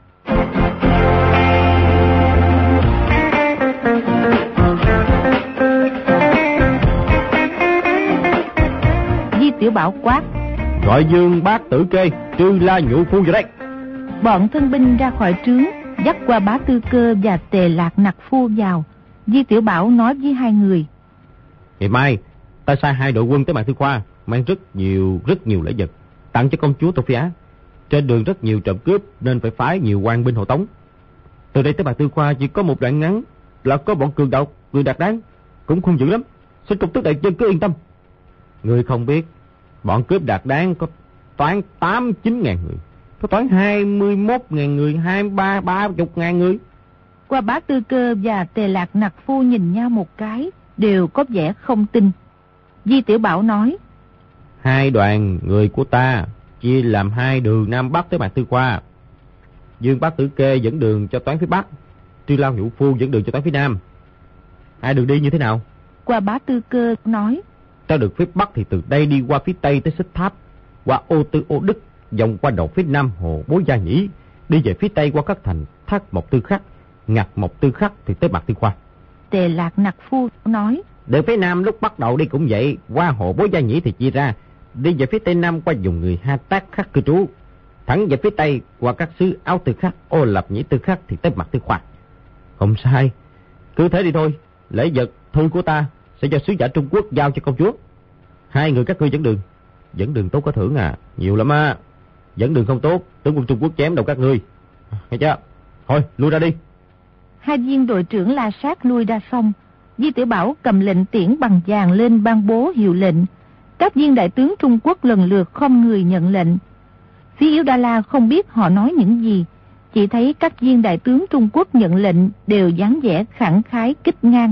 Di Tiểu Bảo quát, gọi Dương Bác Tử Kê, Trư La Nhũ Phu vào đây. Bọn thân binh ra khỏi trướng, dắt qua Bá Tư Cơ và Tề Lạc Nặc Phu vào. Di Tiểu Bảo nói với hai người, ngày mai ta sai hai đội quân tới Mạc Tư Khoa, mang rất nhiều rất nhiều lễ vật tặng cho công chúa Tô Phi Á. Trên đường rất nhiều trộm cướp nên phải phái nhiều quan binh hộ tống. Từ đây tới Mạc Tư Khoa chỉ có một đoạn ngắn, là có bọn cường đạo, người đạt đáng, cũng không dữ lắm. Xin công tước đại nhân cứ yên tâm. Người không biết, bọn cướp đạt đáng có toán tám chín ngàn người, có toán hai mươi mốt ngàn người, hai mươi ba ba chục ngàn người. Qua Bá Tư Cơ và Tề Lạc Nặc Phu nhìn nhau một cái, đều có vẻ không tin. Di Tiểu Bảo nói, hai đoàn người của ta chia làm hai đường Nam Bắc tới Mạc Tư Khoa. Dương Bác Tử Kê dẫn đường cho toán phía Bắc, Trư Lao Nhũ Phu dẫn đường cho toán phía Nam. Hai đường đi như thế nào? Qua Bá Tư Cơ nói, ta được phía Bắc thì từ đây đi qua phía Tây tới Xích Tháp, qua Ô Tư Ô Đức, vòng qua đầu phía Nam hồ Bối Gia Nhĩ, đi về phía Tây qua các thành Thác Mộc Tư Khắc, Ngạc Mộc Tư Khắc thì tới Mạc Tư Khoa. Tề Lạc Nặc Phu nói, đường phía Nam lúc bắt đầu đi cũng vậy, qua hồ Bối Gia Nhĩ thì chia ra, đi về phía Tây Nam qua vùng người Ha Tác Khắc cư trú, thẳng về phía Tây qua các xứ Áo Tư Khắc, Ô Lập Nhĩ Tư Khắc thì tới Mạc Tư Khoa. Không sai, cứ thế đi thôi. Lễ vật thư của ta sẽ do sứ giả Trung Quốc giao cho công chúa. Hai người các ngươi dẫn đường. Dẫn đường tốt có thưởng à, nhiều lắm á. Dẫn đường không tốt, tướng quân Trung Quốc chém đầu các ngươi, nghe chưa? Thôi lui ra đi. Hai viên đội trưởng La Sát lui ra xong, Di Tiểu Bảo cầm lệnh tiễn bằng vàng lên ban bố hiệu lệnh. Các viên đại tướng Trung Quốc lần lượt không người nhận lệnh. Phí Yếu Đa La không biết họ nói những gì, chỉ thấy các viên đại tướng Trung Quốc nhận lệnh đều dáng vẻ khẳng khái kích ngang,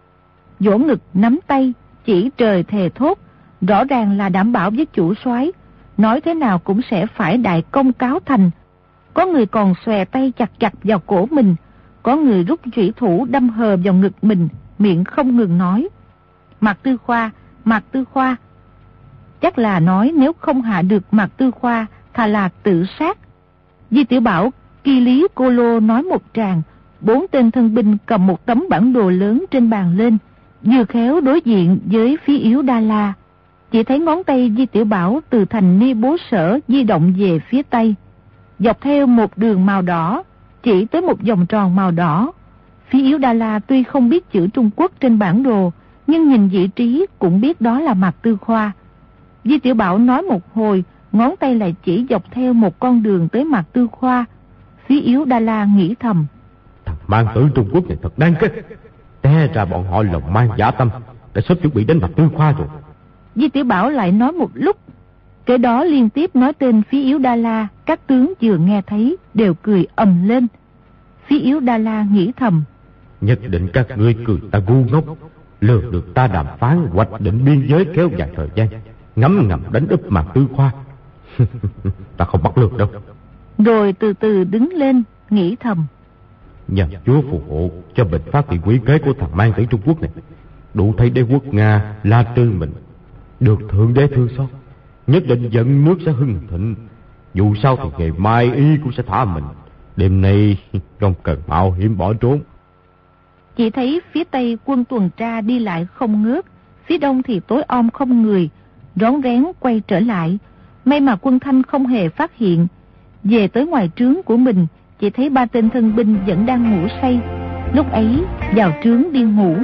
vỗ ngực nắm tay chỉ trời thề thốt, rõ ràng là đảm bảo với chủ soái, nói thế nào cũng sẽ phải đại công cáo thành. Có người còn xòe tay chặt chặt vào cổ mình, có người rút chủy thủ đâm hờ vào ngực mình, miệng không ngừng nói, Mạc Tư Khoa, Mạc Tư Khoa. chắc là nói nếu không hạ được Mạc Tư Khoa, thà là tự sát. Di Tiểu Bảo kỳ lý cô lô nói một tràng, bốn tên thân binh cầm một tấm bản đồ lớn trên bàn lên, vừa khéo đối diện với Phí Yếu Đa La. Chỉ thấy ngón tay Di Tiểu Bảo từ thành Ni Bố Sở di động về phía tây, dọc theo một đường màu đỏ, chỉ tới một vòng tròn màu đỏ. Phí Yếu Đa La tuy không biết chữ Trung Quốc trên bản đồ, nhưng nhìn vị trí cũng biết đó là Mạc Tư Khoa. Di Tiểu Bảo nói một hồi, ngón tay lại chỉ dọc theo một con đường tới Mạc Tư Khoa. Phí Yếu Đa La nghĩ thầm: thằng mang tử Trung Quốc này thật đáng ghét. Té ra bọn họ lòng mang dã tâm, đã sớm chuẩn bị đến Mạc Tư Khoa rồi. Di Tiểu Bảo lại nói một lúc, kể đó liên tiếp nói tên Phí Yếu Đa La. Các tướng vừa nghe thấy đều cười ầm lên. Phí Yếu Đa La nghĩ thầm: nhất định các ngươi cười ta ngu ngốc, lừa được ta đàm phán hoạch định biên giới kéo dài thời gian, ngấm ngầm đánh úp Mạc Tư Khoa. Ta không bắt lượt đâu. Rồi từ từ đứng lên, nghĩ thầm: nhờ Chúa phù hộ cho bệnh phát hiện quý kế của thằng mang tử Trung Quốc này, đủ thấy đế quốc Nga La Tư mình được thượng đế thương xót, nhất định dẫn nước sẽ hưng thịnh. Dù sao thì ngày mai y cũng sẽ thả mình, đêm nay không cần mạo hiểm bỏ trốn. Chỉ thấy phía tây quân tuần tra đi lại không ngớt, phía đông thì tối om không người, rón rén quay trở lại. May mà quân Thanh không hề phát hiện. Về tới ngoài trướng của mình, chỉ thấy ba tên thân binh vẫn đang ngủ say. Lúc ấy vào trướng đi ngủ.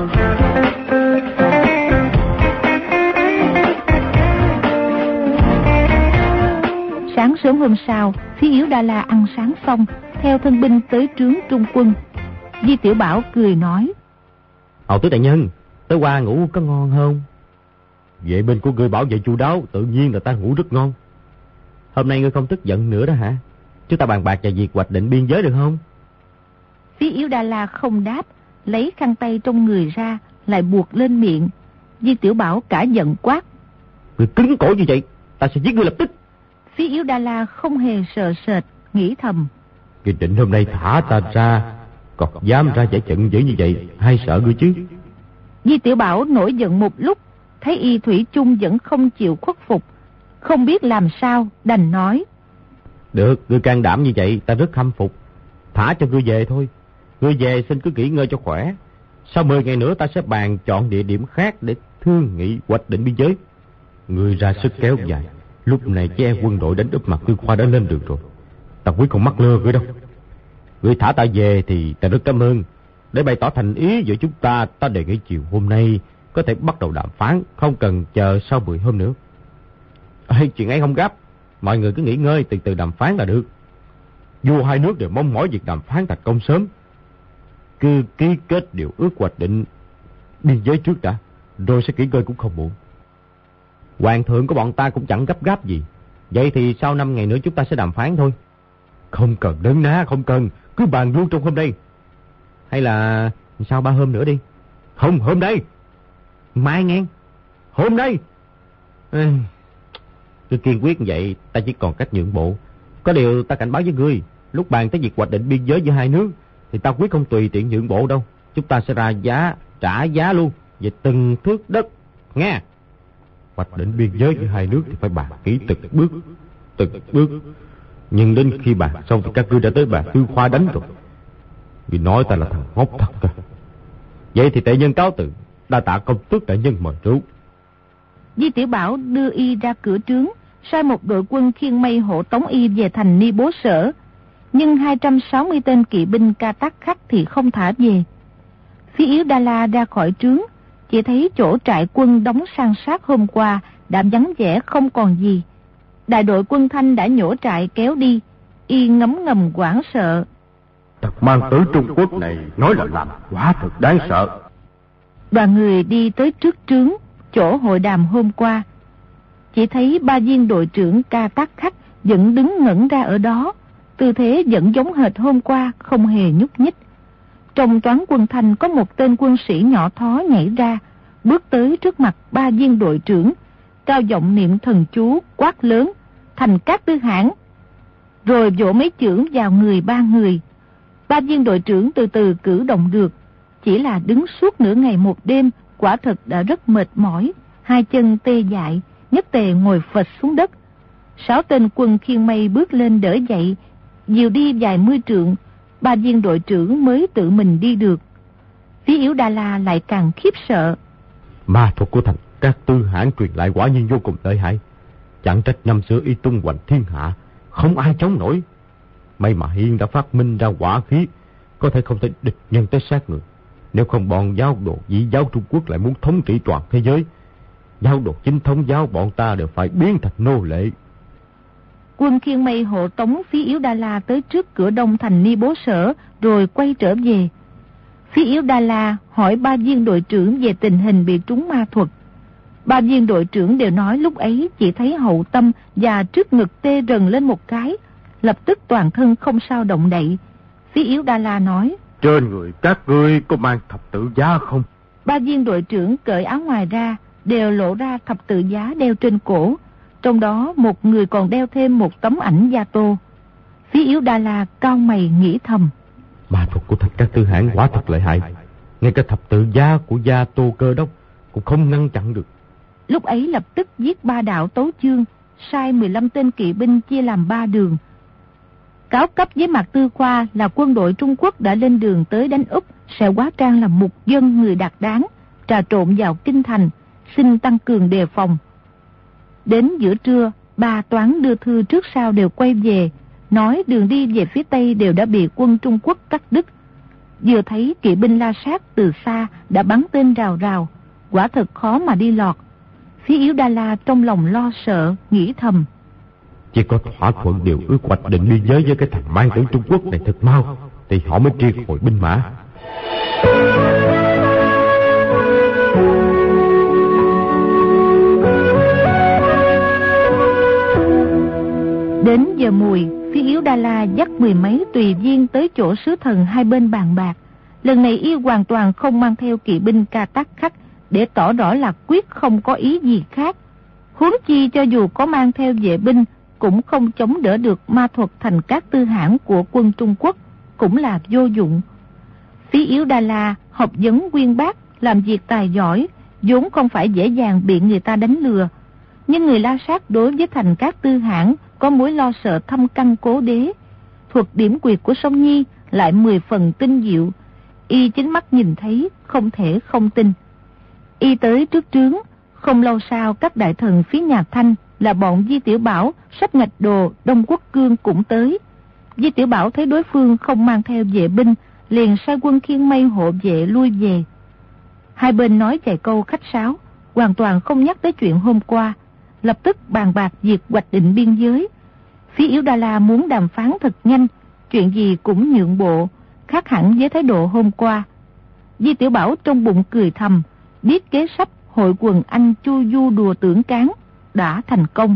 Sáng sớm hôm sau, Phí Yếu Đa La ăn sáng xong, theo thân binh tới trướng trung quân. Di Tiểu Bảo cười nói: Hầu tứ đại nhân, tới qua ngủ có ngon không? Vệ binh của ngươi bảo vệ chu đáo, tự nhiên là ta ngủ rất ngon. Hôm nay ngươi không tức giận nữa đó hả? Chúng ta bàn bạc về việc hoạch định biên giới được không? Phí Yếu Đa La không đáp, lấy khăn tay trong người ra, lại buộc lên miệng. Di Tiểu Bảo cả giận quát: Ngươi cứng cổ như vậy, ta sẽ giết ngươi lập tức. Phí Yếu Đa La không hề sợ sệt, nghĩ thầm: Ngươi định hôm nay thả ta ra, còn dám ra giải trận dữ như vậy, hay sợ ngươi chứ? Di Tiểu Bảo nổi giận một lúc, thấy y thủy chung vẫn không chịu khuất phục, không biết làm sao, đành nói: Được, ngươi can đảm như vậy, ta rất khâm phục. Thả cho ngươi về thôi. Ngươi về xin cứ nghỉ ngơi cho khỏe. Sau mười ngày nữa ta sẽ bàn chọn địa điểm khác để thương nghị hoạch định biên giới. Ngươi ra sức kéo dài, lúc này che quân đội đánh úp Mạc Tư Khoa đã lên được rồi. Ta quyết không mắc lừa ngươi đâu. Ngươi thả ta về thì ta rất cảm ơn. Để bày tỏ thành ý giữa chúng ta, ta đề nghị chiều hôm nay có thể bắt đầu đàm phán, không cần chờ sau mười hôm nữa. Ê, chuyện ấy không gấp, mọi người cứ nghỉ ngơi, từ từ đàm phán là được. Vua hai nước đều mong mỏi việc đàm phán thành công sớm. Cứ ký kết điều ước hoạch định biên giới trước đã, rồi sẽ nghỉ ngơi cũng không muộn. Hoàng thượng của bọn ta cũng chẳng gấp gáp gì. Vậy thì sau năm ngày nữa chúng ta sẽ đàm phán thôi. Không cần đớn ná, không cần, cứ bàn luôn trong hôm nay. Hay là sau ba hôm nữa đi. Không, hôm nay. Mai nghe. Hôm nay. Ê, tôi kiên quyết như vậy, ta chỉ còn cách nhượng bộ. Có điều ta cảnh báo với ngươi, lúc bàn tới việc hoạch định biên giới giữa hai nước thì ta quyết không tùy tiện nhượng bộ đâu. Chúng ta sẽ ra giá, trả giá luôn về từng thước đất, nghe. Hoạch định biên giới giữa hai nước thì phải bàn kỹ từng bước, từng bước. Nhưng đến khi bàn xong thì các ngươi đã tới Mạc Tư Khoa đánh rồi. Vì nói ta là thằng ngốc thật cơ. Vậy thì tệ nhân cáo từ, đa tạ công tước đại nhân mời rượu. Di Tiểu Bảo đưa y ra cửa trướng, sai một đội quân khiêng mây hộ tống y về thành Ni Bố Sở. Nhưng hai trăm sáu mươi tên kỵ binh Ca Tắc Khắc thì không thả về. Phí Yếu Đa La ra khỏi trướng, chỉ thấy chỗ trại quân đóng san sát hôm qua đã vắng vẻ không còn gì. Đại đội quân Thanh đã nhổ trại kéo đi, y ngấm ngầm hoảng sợ. Thật mang tử Trung Quốc này nói là làm quá thật đáng sợ. Đoàn người đi tới trước trướng, chỗ hội đàm hôm qua. Chỉ thấy ba viên đội trưởng Ca Tắc Khắc vẫn đứng ngẩn ra ở đó, tư thế vẫn giống hệt hôm qua, không hề nhúc nhích. Trong toán quân Thanh có một tên quân sĩ nhỏ thó nhảy ra, bước tới trước mặt ba viên đội trưởng, cao giọng niệm thần chú, quát lớn: Thành Các Tư Hãn! Rồi vỗ mấy chưởng vào người ba người. Ba viên đội trưởng từ từ cử động được, chỉ là đứng suốt nửa ngày một đêm, quả thật đã rất mệt mỏi, hai chân tê dại, nhất tề ngồi phịch xuống đất. Sáu tên quân khiên mây bước lên đỡ dậy, dìu đi vài mươi trượng, ba viên đội trưởng mới tự mình đi được. Phí Yếu Đa La lại càng khiếp sợ. Ma thuật của thành các tư hãn truyền lại quả nhiên vô cùng lợi hại. Chẳng trách năm xưa y tung hoành thiên hạ, không ai chống nổi. May mà Hiên đã phát minh ra hỏa khí, có thể không thể địch nhân tới sát người. Nếu không bọn giáo đồ dĩ giáo Trung Quốc lại muốn thống trị toàn thế giới, giáo đồ chính thống giáo bọn ta đều phải biến thành nô lệ. Quân khiên mây hộ tống Phí Yếu Đa La tới trước cửa đông thành Ni Bố Sở, rồi quay trở về. Phí Yếu Đa La hỏi ba viên đội trưởng về tình hình bị trúng ma thuật. Ba viên đội trưởng đều nói lúc ấy chỉ thấy hậu tâm và trước ngực tê rần lên một cái, lập tức toàn thân không sao động đậy. Phí Yếu Đa La nói: trên người các ngươi có mang thập tự giá không? Ba viên đội trưởng cởi áo ngoài ra, đều lộ ra thập tự giá đeo trên cổ. Trong đó một người còn đeo thêm một tấm ảnh Gia Tô. Phí Yếu Đa La cau mày nghĩ thầm: ma thuật của thành các tư hãn quả thật lợi hại, ngay cả thập tự giá của Gia Tô Cơ Đốc cũng không ngăn chặn được. Lúc ấy lập tức giết ba đạo tấu chương, sai mười lăm tên kỵ binh chia làm ba đường. Cáo cấp với Mạc Tư Khoa là quân đội Trung Quốc đã lên đường tới đánh Úc, sẽ hóa trang làm mục dân người đạt đáng, trà trộn vào kinh thành, xin tăng cường đề phòng. Đến giữa trưa, ba toán đưa thư trước sau đều quay về, nói đường đi về phía Tây đều đã bị quân Trung Quốc cắt đứt. Vừa thấy kỵ binh La Sát từ xa đã bắn tên rào rào, quả thật khó mà đi lọt. Phí Yếu Đa La trong lòng lo sợ, nghĩ thầm: chỉ có thỏa thuận điều ước hoạch định biên giới với cái thành mang tử Trung Quốc này thật mau, thì họ mới triệt hồi binh mã. Đến giờ mùi, Phí Yếu Đa La dắt mười mấy tùy viên tới chỗ sứ thần hai bên bàn bạc. Lần này y hoàn toàn không mang theo kỵ binh Ca Tắc Khắc, để tỏ rõ là quyết không có ý gì khác. Huống chi cho dù có mang theo vệ binh, cũng không chống đỡ được ma thuật thành các tư hãn của quân Trung Quốc, cũng là vô dụng. Phí Yếu Đa La học vấn uyên bác, làm việc tài giỏi, vốn không phải dễ dàng bị người ta đánh lừa. Nhưng người La Sát đối với thành các tư hãn có mối lo sợ thâm căn cố đế. Thuật điểm quyệt của Song Nhi lại mười phần tinh diệu, y chính mắt nhìn thấy, không thể không tin. Y tới trước trướng, không lâu sau các đại thần phía nhà Thanh là bọn Di Tiểu Bảo, Sách Ngạch Đồ, Đông Quốc Cương cũng tới. Di Tiểu Bảo thấy đối phương không mang theo vệ binh, liền sai quân khiên mây hộ vệ lui về. Hai bên nói vài câu khách sáo, hoàn toàn không nhắc tới chuyện hôm qua, lập tức bàn bạc việc hoạch định biên giới. Phí Yếu Đa La muốn đàm phán thật nhanh, chuyện gì cũng nhượng bộ, khác hẳn với thái độ hôm qua. Di Tiểu Bảo trong bụng cười thầm, biết kế sách hội quần anh chu du đùa tưởng cán đã thành công.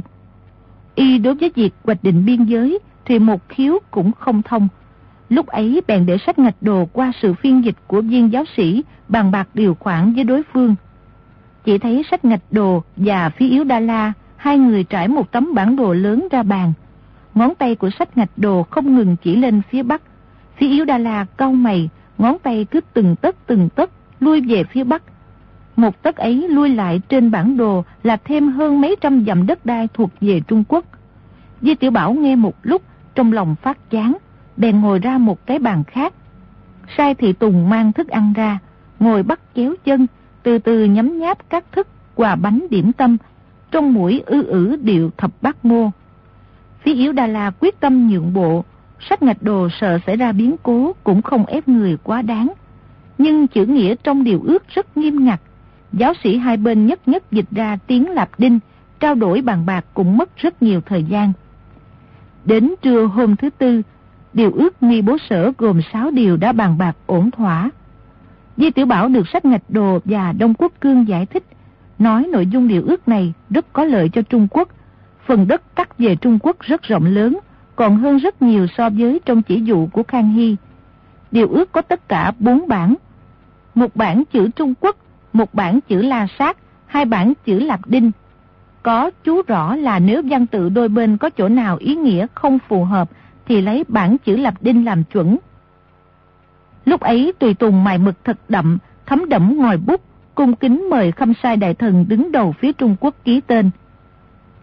Y đối với việc hoạch định biên giới thì một khiếu cũng không thông. Lúc ấy bèn để Sách Ngạch Đồ qua sự phiên dịch của viên giáo sĩ bàn bạc điều khoản với đối phương. Chỉ thấy Sách Ngạch Đồ và Phí Yếu Đa La, hai người trải một tấm bản đồ lớn ra bàn. Ngón tay của Sách Ngạch Đồ không ngừng chỉ lên phía bắc. Phí Yếu Đa La cau mày, ngón tay cứ từng tấc từng tấc lui về phía bắc. Một tấc ấy lui lại trên bản đồ là thêm hơn mấy trăm dặm đất đai thuộc về Trung Quốc. Di Tiểu Bảo nghe một lúc, trong lòng phát chán, bèn ngồi ra một cái bàn khác. Sai thị tùng mang thức ăn ra, ngồi bắt chéo chân, từ từ nhấm nháp các thức quà bánh điểm tâm, trong mũi ư ử điệu thập bát ngô. Phí Yếu Đa La quyết tâm nhượng bộ, Sách Ngạch Đồ sợ xảy ra biến cố cũng không ép người quá đáng. Nhưng chữ nghĩa trong điều ước rất nghiêm ngặt. Giáo sĩ hai bên nhất nhất dịch ra tiếng Lạp Đinh, trao đổi bàn bạc cũng mất rất nhiều thời gian. Đến trưa hôm thứ tư, điều ước Nghi Bố Sở gồm sáu điều đã bàn bạc ổn thỏa. Di Tiểu Bảo được Sách Ngạch Đồ và Đông Quốc Cương giải thích, nói nội dung điều ước này rất có lợi cho Trung Quốc. Phần đất cắt về Trung Quốc rất rộng lớn, còn hơn rất nhiều so với trong chỉ dụ của Khang Hy. Điều ước có tất cả bốn bản. Một bản chữ Trung Quốc, một bản chữ La Sát, hai bản chữ Lạp Đinh. Có chú rõ là nếu văn tự đôi bên có chỗ nào ý nghĩa không phù hợp thì lấy bản chữ Lạp Đinh làm chuẩn. Lúc ấy tùy tùng mài mực thật đậm, thấm đẫm ngòi bút, cung kính mời Khâm Sai đại thần đứng đầu phía Trung Quốc ký tên.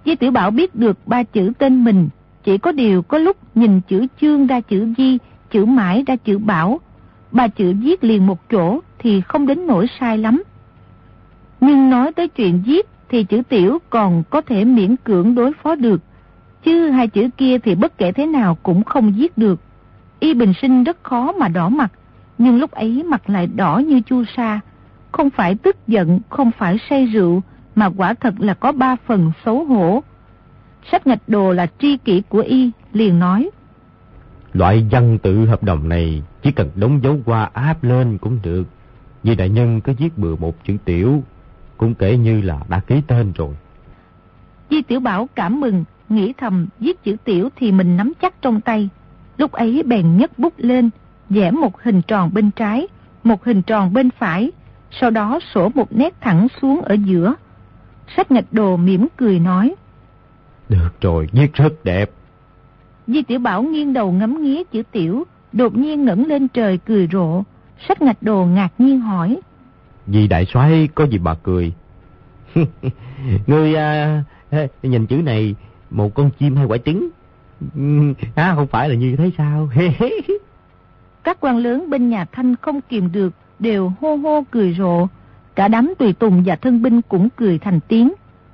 Di Tiểu Bảo biết được ba chữ tên mình, chỉ có điều có lúc nhìn chữ Chương ra chữ Di, chữ Mãi ra chữ Bảo. Ba chữ viết liền một chỗ thì không đến nỗi sai lắm. Nhưng nói tới chuyện viết thì chữ Tiểu còn có thể miễn cưỡng đối phó được, chứ hai chữ kia thì bất kể thế nào cũng không viết được. Y bình sinh rất khó mà đỏ mặt, nhưng lúc ấy mặt lại đỏ như chu sa. Không phải tức giận, không phải say rượu, mà quả thật là có ba phần xấu hổ. Sách Ngạch Đồ là tri kỷ của Y, liền nói: Loại văn tự hợp đồng này chỉ cần đóng dấu qua áp lên cũng được. Vì đại nhân có viết bừa một chữ Tiểu, cũng kể như là đã ký tên rồi. Di Tiểu Bảo cảm mừng, nghĩ thầm viết chữ Tiểu thì mình nắm chắc trong tay. Lúc ấy bèn nhấc bút lên, vẽ một hình tròn bên trái, một hình tròn bên phải, sau đó sổ một nét thẳng xuống ở giữa. Sách Ngạch Đồ mỉm cười nói: Được rồi, viết rất đẹp. Di Tiểu Bảo nghiêng đầu ngắm nghía chữ Tiểu, đột nhiên ngẩng lên trời cười rộ. Sách Ngạch Đồ ngạc nhiên hỏi: Vì đại soái có gì bà cười? Ngươi à, nhìn chữ này, một con chim hay quả trứng? À, không phải là như thế sao? Các quan lớn bên nhà Thanh không kìm được, đều hô hô cười rộ. Cả đám tùy tùng và thân binh cũng cười thành tiếng.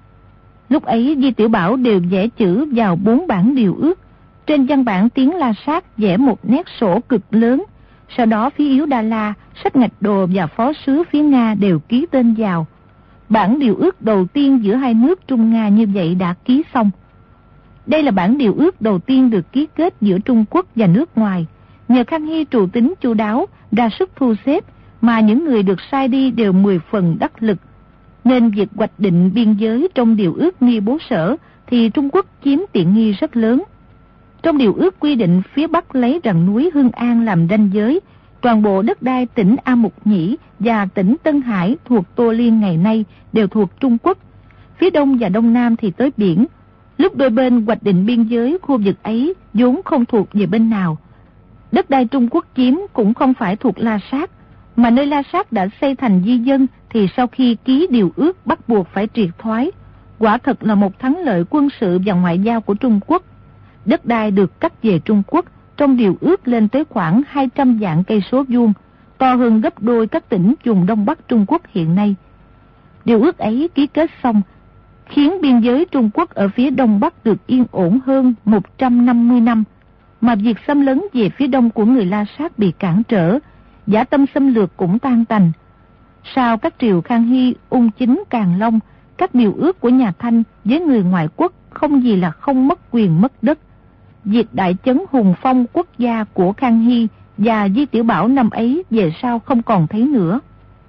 Lúc ấy Di Tiểu Bảo đều vẽ chữ vào bốn bản điều ước. Trên văn bản tiếng La Sát vẽ một nét sổ cực lớn. Sau đó phía Yếu Đa La, Sách Ngạch Đồ và phó sứ phía Nga đều ký tên vào. Bản điều ước đầu tiên giữa hai nước Trung Nga như vậy đã ký xong. Đây là bản điều ước đầu tiên được ký kết giữa Trung Quốc và nước ngoài. Nhờ Khang Hy trù tính chu đáo, ra sức thu xếp, mà những người được sai đi đều mười phần đắc lực. Nên việc hoạch định biên giới trong điều ước Nghi Bố Sở thì Trung Quốc chiếm tiện nghi rất lớn. Trong điều ước quy định phía Bắc lấy rặng núi Hưng An làm ranh giới, toàn bộ đất đai tỉnh A Mục Nhĩ và tỉnh Tân Hải thuộc Tô Liên ngày nay đều thuộc Trung Quốc. Phía Đông và Đông Nam thì tới biển. Lúc đôi bên hoạch định biên giới khu vực ấy vốn không thuộc về bên nào. Đất đai Trung Quốc chiếm cũng không phải thuộc La Sát, mà nơi La Sát đã xây thành di dân thì sau khi ký điều ước bắt buộc phải triệt thoái. Quả thật là một thắng lợi quân sự và ngoại giao của Trung Quốc. Đất đai được cắt về Trung Quốc trong điều ước lên tới khoảng hai trăm vạn cây số vuông, to hơn gấp đôi các tỉnh vùng Đông Bắc Trung Quốc hiện nay. Điều ước ấy ký kết xong, khiến biên giới Trung Quốc ở phía Đông Bắc được yên ổn hơn một trăm năm mươi năm, mà việc xâm lấn về phía đông của người La Sát bị cản trở, dã tâm xâm lược cũng tan tành. Sau các triều Khang Hy, Ung Chính, Càn Long, các điều ước của nhà Thanh với người ngoại quốc không gì là không mất quyền mất đất. Việc đại chấn hùng phong quốc gia của Khang Hy và Di Tiểu Bảo năm ấy về sau không còn thấy nữa.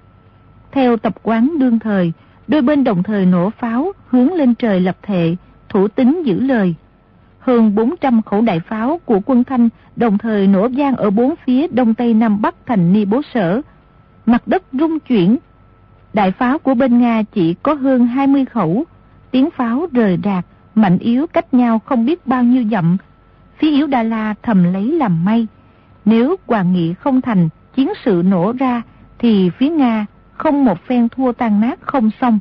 Theo tập quán đương thời, đôi bên đồng thời nổ pháo hướng lên trời lập thệ, thủ tín giữ lời. Hơn bốn trăm khẩu đại pháo của quân Thanh đồng thời nổ vang ở bốn phía đông tây nam bắc thành Ni Bố Sở. Mặt đất rung chuyển. Đại pháo của bên Nga chỉ có hơn hai mươi khẩu. Tiếng pháo rời rạc, mạnh yếu cách nhau không biết bao nhiêu dặm. Phía Yếu Đa La thầm lấy làm may. Nếu Hoàng Nghị không thành, chiến sự nổ ra, thì phía Nga không một phen thua tan nát không xong.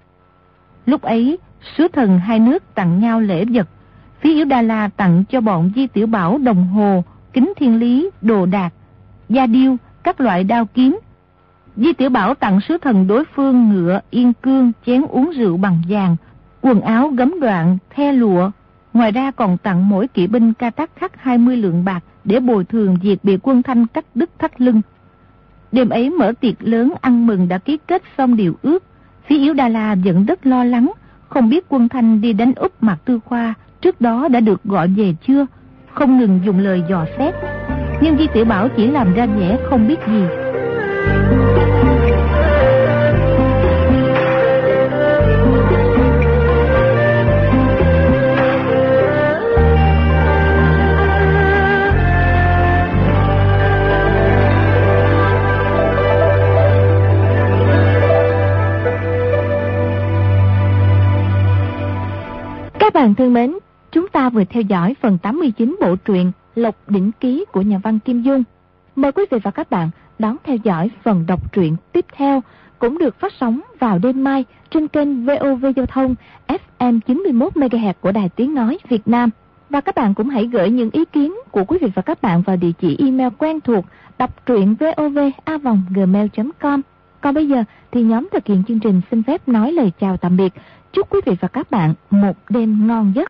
Lúc ấy, sứ thần hai nước tặng nhau lễ vật. Phía Yếu Đa La tặng cho bọn Di Tiểu Bảo đồng hồ, kính thiên lý, đồ đạc, da điêu, các loại đao kiếm. Di Tiểu Bảo tặng sứ thần đối phương ngựa, yên cương, chén uống rượu bằng vàng, quần áo gấm đoạn, the lụa. Ngoài ra còn tặng mỗi kỵ binh ca tắc khắc hai mươi lượng bạc để bồi thường việc bị quân Thanh cắt đứt thắt lưng. Đêm ấy mở tiệc lớn ăn mừng đã ký kết xong điều ước. Phía Yếu Đa La vẫn rất lo lắng, không biết quân Thanh đi đánh úp Mạc Tư Khoa trước đó đã được gọi về chưa, không ngừng dùng lời dò xét. Nhưng Di Tiểu Bảo chỉ làm ra vẻ không biết gì. Các bạn thân mến, chúng ta vừa theo dõi phần tám mươi chín bộ truyện Lộc Đỉnh Ký của nhà văn Kim Dung. Mời quý vị và các bạn đón theo dõi phần đọc truyện tiếp theo cũng được phát sóng vào đêm mai trên kênh vê o vê Giao thông ép em chín mươi mốt mê ga héc của Đài Tiếng Nói Việt Nam. Và các bạn cũng hãy gửi những ý kiến của quý vị và các bạn vào địa chỉ email quen thuộc đọc truyện vov a vòng gmail chấm com. Còn bây giờ thì nhóm thực hiện chương trình xin phép nói lời chào tạm biệt. Chúc quý vị và các bạn một đêm ngon giấc.